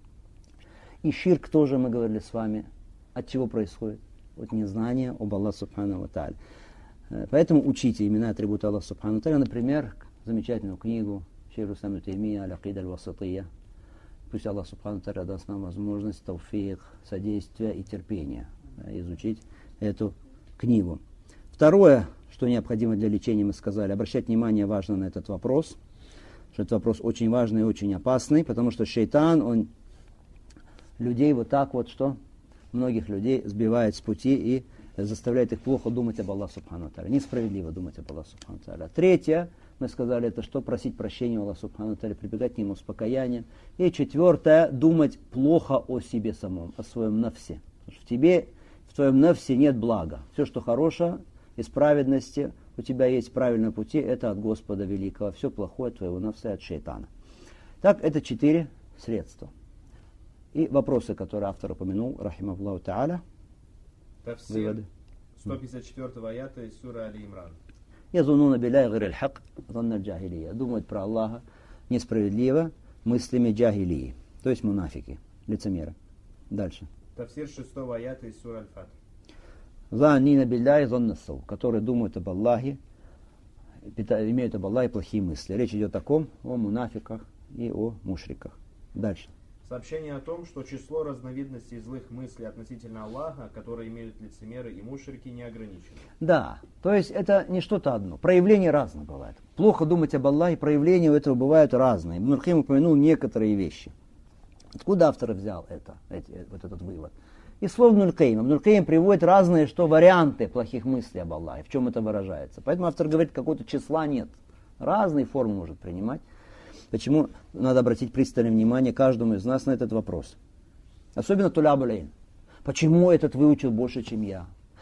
И ширк тоже, мы говорили с вами, от чего происходит? От незнания об Аллахе Субхану ва Тааля. Поэтому учите имена и атрибуты Аллаха Субхану ва Тааля. Например, замечательную книгу Шейх Ислам ибн Таймия «Аль-Акида аль-Васатия». Пусть Аллах Субхану ва Тааля даст нам возможность, тауфик, содействия и терпения изучить эту книгу. Второе, что необходимо для лечения, мы сказали, обращать внимание важно на этот вопрос, что этот вопрос очень важный и очень опасный, потому что шайтан, он людей вот так вот, что многих людей сбивает с пути и заставляет их плохо думать об Аллахе Субхану ва Тааля, несправедливо думать об Аллахе Субхану ва Тааля. Третье, мы сказали, это что? Просить прощения у Аллаха Субхану ва Тааля, прибегать к Нему с покаянием. И четвертое, думать плохо о себе самом, о своем нафсе. Потому что в твоем нафсе нет блага. Все, что хорошее, из праведности, у тебя есть правильные пути, это от Господа Великого. Все плохое от твоего нафса и от шайтана. Так, это 4 средства. И вопросы, которые автор упомянул, рахимахуллаху та'аля.
Выводы. 154 аята из суры Али-Имран.
Язунуна билляхи гайриль хак, занналь джахилия. Думают про Аллаха несправедливо мыслями джахилии. То есть мунафики, лицемеры. Дальше.
Тафсир 6 аята из суры Аль-Фатр.
Заннина билляхи заннассау, которые думают об Аллахе, имеют об Аллахе плохие мысли. Речь идет о ком? О мунафиках и о мушриках. Дальше.
Сообщение о том, что число разновидностей злых мыслей относительно Аллаха, которые имеют лицемеры и мушрики, не ограничено.
Да, то есть это не что-то одно. Проявления разные бывают. Плохо думать об Аллахе, проявления у этого бывают разные. Ибн аль-Кайим упомянул некоторые вещи. Откуда автор взял вот этот вывод? Из слов Ибн аль-Кайим. Ибн аль-Кайим приводит разные варианты плохих мыслей об Аллахе, в чем это выражается. Поэтому автор говорит, какого-то числа нет. Разные формы может принимать. Почему надо обратить пристальное внимание каждому из нас на этот вопрос? Особенно туляб аль-илм. Почему этот выучил больше, чем я?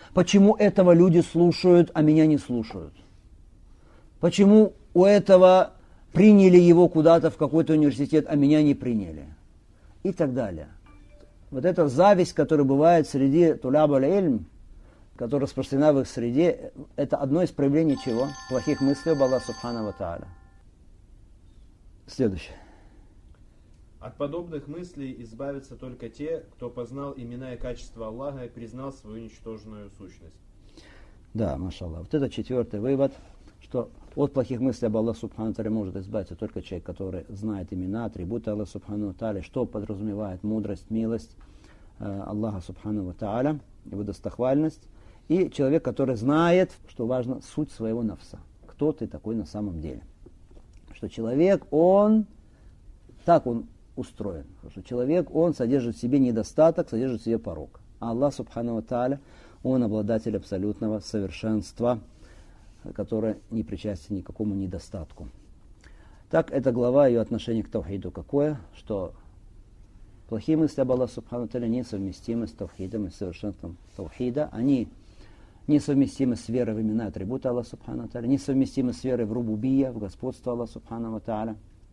Почему этого люди слушают, а меня не слушают? Почему у этого приняли его куда-то в какой-то университет, а меня не приняли? И так далее. Вот эта зависть, которая бывает среди туляб аль-илм, которая распространена в их среде, это одно из проявлений чего? Плохих мыслей об Аллахе субхану ва тааля. Следующее.
От подобных мыслей избавятся только те, кто познал имена и качества Аллаха и признал свою ничтожную сущность.
Да, машаллах. Вот это четвертый вывод, что от плохих мыслей об Аллахе субхану ва тааля может избавиться только человек, который знает имена, атрибуты Аллаха субхану ва тааля, что подразумевает мудрость, милость Аллаха субхану ва тааля, его достохвальность, и человек, который знает, что важно, суть своего нафса. Кто ты такой на самом деле. Что человек, он устроен. Что человек, он содержит в себе недостаток, содержит в себе порок. А Аллах субхану ва тааля, он обладатель абсолютного совершенства, который не причастен никакому недостатку. Так, эта глава, ее отношение к тавхиду какое? Что плохие мысли об Аллахе субхану ва тааля несовместимы с тавхидом и совершенством тавхида. Они несовместимы с верой в имена и атрибуты Аллаха субхану ва тааля, несовместимы с верой в рубубия, в господство Аллаха субхану ва тааля.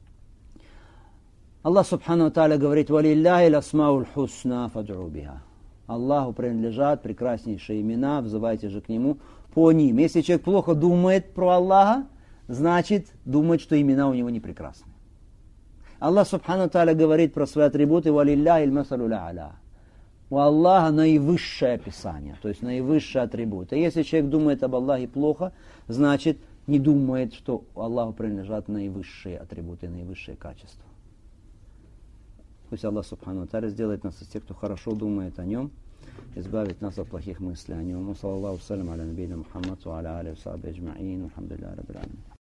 Аллах субхану ва тааля говорит: «Валилляхи ласмауль хусна фад'у биха». Аллаху принадлежат прекраснейшие имена, взывайте же к Нему по ним. Если человек плохо думает про Аллаха, значит думает, что имена у него не прекрасны. Аллах субхану ва тааля говорит про свои атрибуты: «Валилляхи аль-масалюль а'ля». У Аллаха наивысшее описание, то есть наивысший атрибут. И если человек думает об Аллахе плохо, значит не думает, что Аллаху принадлежат наивысшие атрибуты, наивысшие качества. Пусть Аллах субхану ва тааля сделает нас из тех, кто хорошо думает о Нем, избавит нас от плохих мыслей о Нем. Саллаллаху салям аля набийна Мухаммад ва аля алихи ва сахбихи аджмаин. Алхамдулиллахи раббил аламин.